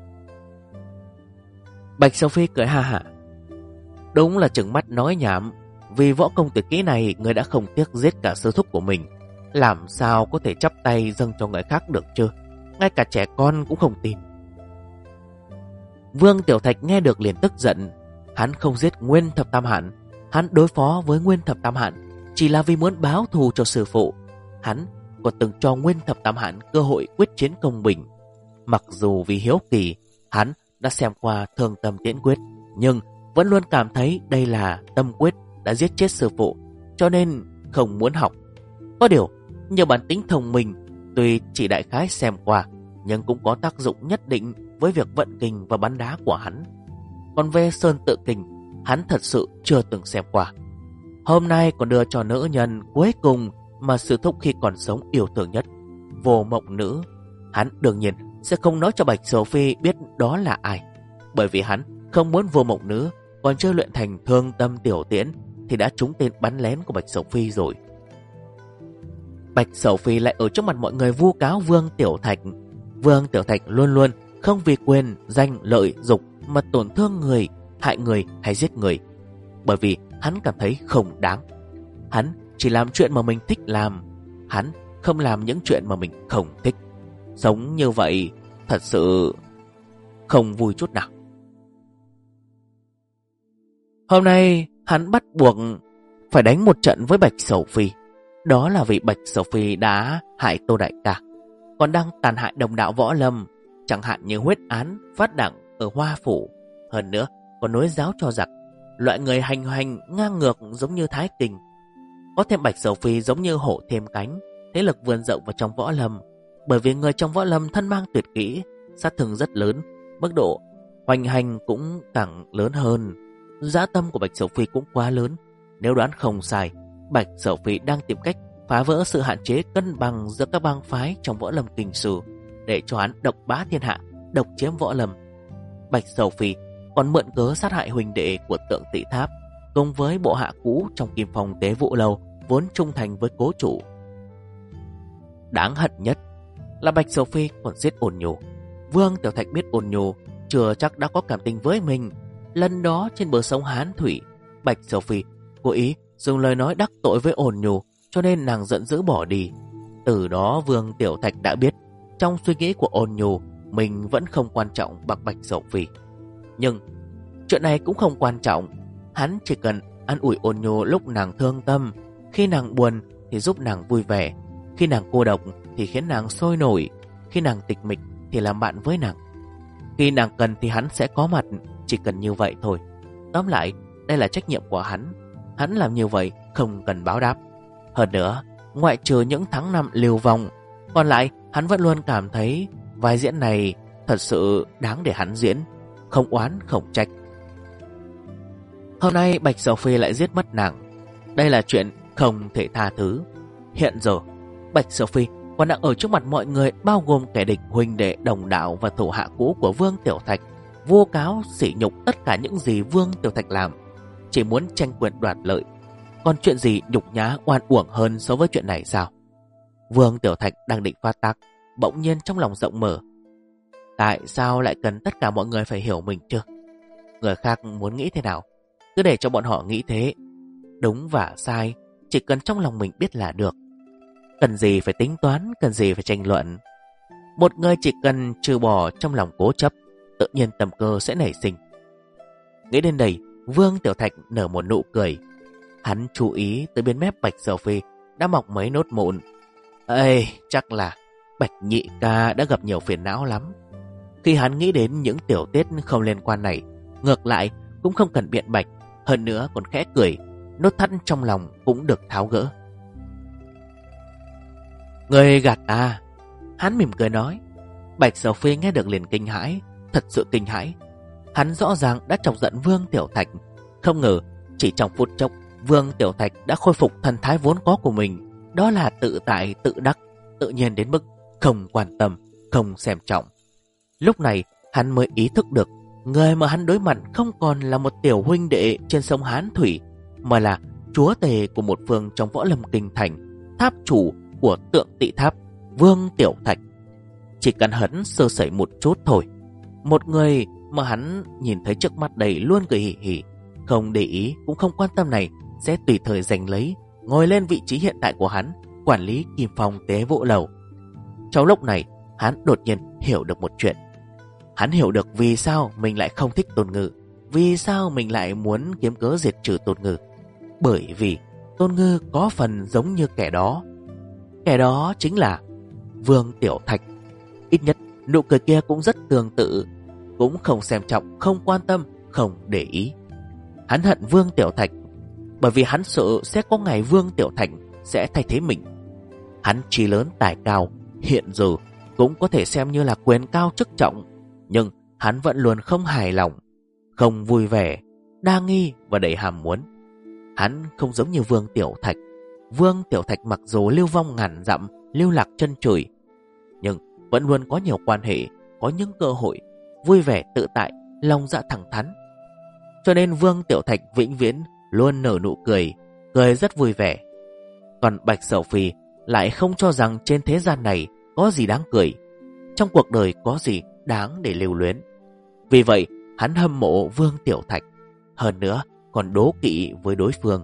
Bạch Sầu Phi cười ha hả. Đúng là trừng mắt nói nhảm. Vì võ công tuyệt kỹ này, người đã không tiếc giết cả sư thúc của mình, làm sao có thể chắp tay dâng cho người khác được chứ? Ngay cả trẻ con cũng không tin. Vương Tiểu Thạch nghe được liền tức giận. Hắn không giết Nguyên Thập Tam Hạn, hắn đối phó với Nguyên Thập Tam Hạn chỉ là vì muốn báo thù cho sư phụ. Hắn còn từng cho Nguyên Thập Tam Hạn cơ hội quyết chiến công bình. Mặc dù vì hiếu kỳ, hắn đã xem qua Thương Tâm Tiễn Quyết, nhưng vẫn luôn cảm thấy đây là tâm quyết đã giết chết sư phụ, cho nên không muốn học. Có điều, nhờ bản tính thông minh, tuy chỉ đại khái xem qua, nhưng cũng có tác dụng nhất định với việc vận kình và bắn đá của hắn. Còn về Sơn Tự Kinh, hắn thật sự chưa từng xem qua. Hôm nay còn đưa cho nữ nhân cuối cùng mà sư thúc khi còn sống yêu thương nhất, Vô Mộng Nữ. Hắn đương nhiên sẽ không nói cho Bạch Sầu Phi biết đó là ai, bởi vì hắn không muốn Vô Mộng Nữ còn chưa luyện thành Thương Tâm Tiểu Tiễn thì đã trúng tên bắn lén của Bạch Sầu Phi rồi. Bạch Sầu Phi lại ở trước mặt mọi người vu cáo Vương Tiểu Thạch. Vương Tiểu Thạch luôn luôn không vì quyền, danh, lợi, dục mà tổn thương người, hại người hay giết người, bởi vì hắn cảm thấy không đáng. Hắn chỉ làm chuyện mà mình thích làm, hắn không làm những chuyện mà mình không thích. Sống như vậy thật sự không vui chút nào. Hôm nay hắn bắt buộc phải đánh một trận với Bạch Sầu Phi. Đó là vì Bạch Sầu Phi đã hại Tô đại ca, còn đang tàn hại đồng đạo võ lâm, chẳng hạn như huyết án phát đảng ở Hoa Phủ. Hơn nữa còn nối giáo cho giặc, loại người hành hành ngang ngược giống như Thái Kình. Có thêm Bạch Sầu Phi giống như hổ thêm cánh, thế lực vươn rộng vào trong võ lâm. Bởi vì người trong võ lâm thân mang tuyệt kỹ, sát thương rất lớn, mức độ hoành hành cũng càng lớn hơn. Dã tâm của Bạch Sầu Phi cũng quá lớn. Nếu đoán không sai, Bạch Sầu Phi đang tìm cách phá vỡ sự hạn chế cân bằng giữa các bang phái trong võ lâm kinh sử, để cho hắn độc bá thiên hạ, độc chiếm võ lâm. Bạch Sầu Phi còn mượn cớ sát hại huynh đệ của Tượng Tị Tháp, cùng với bộ hạ cũ trong Kim Phong Tế Vụ Lâu vốn trung thành với cố chủ. Đáng hận nhất là Bạch Sầu Phi còn giết Ôn Nhu. Vương Tiểu Thạch biết Ôn Nhu chưa chắc đã có cảm tình với mình. Lần đó trên bờ sông Hán Thủy, Bạch Sầu Phi cố ý dùng lời nói đắc tội với Ôn Nhu, cho nên nàng giận dữ bỏ đi. Từ đó Vương Tiểu Thạch đã biết trong suy nghĩ của Ôn Nhu mình vẫn không quan trọng bằng Bạch Sầu Phi. Nhưng chuyện này cũng không quan trọng. Hắn chỉ cần an ủi Ôn Nhu lúc nàng thương tâm, khi nàng buồn thì giúp nàng vui vẻ, khi nàng cô độc thì khiến nàng sôi nổi, khi nàng tịch mịch thì làm bạn với nàng. Khi nàng cần thì hắn sẽ có mặt, chỉ cần như vậy thôi. Tóm lại, đây là trách nhiệm của hắn. Hắn làm như vậy không cần báo đáp. Hơn nữa, ngoại trừ những tháng năm lưu vong, còn lại hắn vẫn luôn cảm thấy vai diễn này thật sự đáng để hắn diễn, không oán không trách. Hôm nay Bạch Sầu Phi lại giết mất nàng, đây là chuyện không thể tha thứ. Hiện giờ Bạch Sầu Phi còn đang ở trước mặt mọi người, bao gồm kẻ địch, huynh đệ, đồng đạo và thủ hạ cũ của Vương Tiểu Thạch, vu cáo sỉ nhục tất cả những gì Vương Tiểu Thạch làm, chỉ muốn tranh quyền đoạt lợi. Còn chuyện gì nhục nhã oan uổng hơn so với chuyện này sao? Vương Tiểu Thạch đang định phát tác, bỗng nhiên trong lòng rộng mở. Tại sao lại cần tất cả mọi người phải hiểu mình chứ? Người khác muốn nghĩ thế nào, cứ để cho bọn họ nghĩ thế. Đúng và sai chỉ cần trong lòng mình biết là được. Cần gì phải tính toán, cần gì phải tranh luận. Một người chỉ cần trừ bỏ trong lòng cố chấp, tự nhiên tầm cơ sẽ nảy sinh. Nghĩ đến đây, Vương Tiểu Thạch nở một nụ cười. Hắn chú ý tới bên mép Bạch Sầu Phi đã mọc mấy nốt mụn. Ê, chắc là Bạch nhị ca đã gặp nhiều phiền não lắm. Khi hắn nghĩ đến những tiểu tiết không liên quan này, ngược lại cũng không cần biện bạch, hơn nữa còn khẽ cười, nốt thắt trong lòng cũng được tháo gỡ. Người gạt ta, hắn mỉm cười nói. Bạch Sầu Phi nghe được liền kinh hãi, thật sự kinh hãi. Hắn rõ ràng đã chọc giận Vương Tiểu Thạch, không ngờ chỉ trong phút chốc Vương Tiểu Thạch đã khôi phục thần thái vốn có của mình, đó là tự tại tự đắc, tự nhiên đến mức không quan tâm, không xem trọng. Lúc này hắn mới ý thức được, người mà hắn đối mặt không còn là một tiểu huynh đệ trên sông Hán Thủy, mà là chúa tể của một phương trong võ lâm kinh thành, tháp chủ của Tượng Tị Tháp, Vương Tiểu Thạch. Chỉ cần hắn sơ sẩy một chút thôi, một người mà hắn nhìn thấy trước mắt đây luôn cười hỉ hỉ, không để ý cũng không quan tâm này sẽ tùy thời giành lấy, ngồi lên vị trí hiện tại của hắn, quản lý Kim Phong Tế Vũ Lầu. Trong lúc này, hắn đột nhiên hiểu được một chuyện. Hắn hiểu được vì sao mình lại không thích Tôn Ngư, vì sao mình lại muốn kiếm cớ diệt trừ Tôn Ngư. Bởi vì Tôn Ngư có phần giống như kẻ đó. Kẻ đó chính là Vương Tiểu Thạch. Ít nhất nụ cười kia cũng rất tương tự, cũng không xem trọng, không quan tâm, không để ý. Hắn hận Vương Tiểu Thạch bởi vì hắn sợ sẽ có ngày Vương Tiểu Thạch sẽ thay thế mình. Hắn trí lớn tài cao, hiện giờ cũng có thể xem như là quyền cao chức trọng, nhưng hắn vẫn luôn không hài lòng, không vui vẻ, đa nghi và đầy ham muốn. Hắn không giống như Vương Tiểu Thạch. Vương Tiểu Thạch mặc dù lưu vong ngàn dặm, lưu lạc chân trời, nhưng vẫn luôn có nhiều quan hệ, có những cơ hội, vui vẻ tự tại, lòng dạ thẳng thắn. Cho nên Vương Tiểu Thạch vĩnh viễn luôn nở nụ cười, cười rất vui vẻ. Còn Bạch Sầu Phi lại không cho rằng trên thế gian này có gì đáng cười, trong cuộc đời có gì đáng để lưu luyến. Vì vậy hắn hâm mộ Vương Tiểu Thạch, hơn nữa còn đố kỵ với đối phương.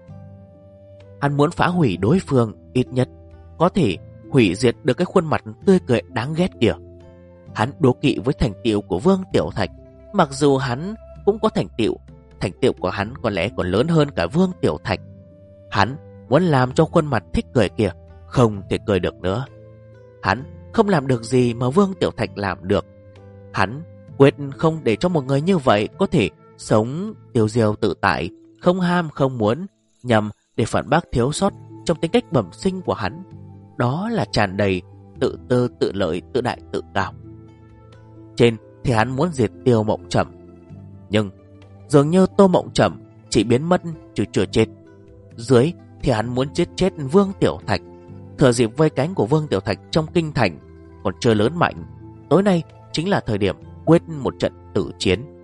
Hắn muốn phá hủy đối phương, ít nhất có thể hủy diệt được cái khuôn mặt tươi cười đáng ghét kia. Hắn đố kỵ với thành tựu của Vương Tiểu Thạch, mặc dù hắn cũng có thành tựu của hắn có lẽ còn lớn hơn cả Vương Tiểu Thạch. Hắn muốn làm cho khuôn mặt thích cười kia không thể cười được nữa. Hắn không làm được gì mà Vương Tiểu Thạch làm được. Hắn quyết không để cho một người như vậy có thể sống tiêu diêu tự tại, không ham không muốn, nhằm để phản bác thiếu sót trong tính cách bẩm sinh của hắn. Đó là tràn đầy tự tư, tự lợi, tự đại, tự cao. Trên thì hắn muốn diệt Tiêu Mộng Trầm, nhưng dường như Tô Mộng Trầm chỉ biến mất chứ chưa chết. Dưới thì hắn muốn giết chết Vương Tiểu Thạch, thừa dịp vây cánh của Vương Tiểu Thạch trong kinh thành còn chưa lớn mạnh. Tối nay chính là thời điểm quyết một trận tử chiến.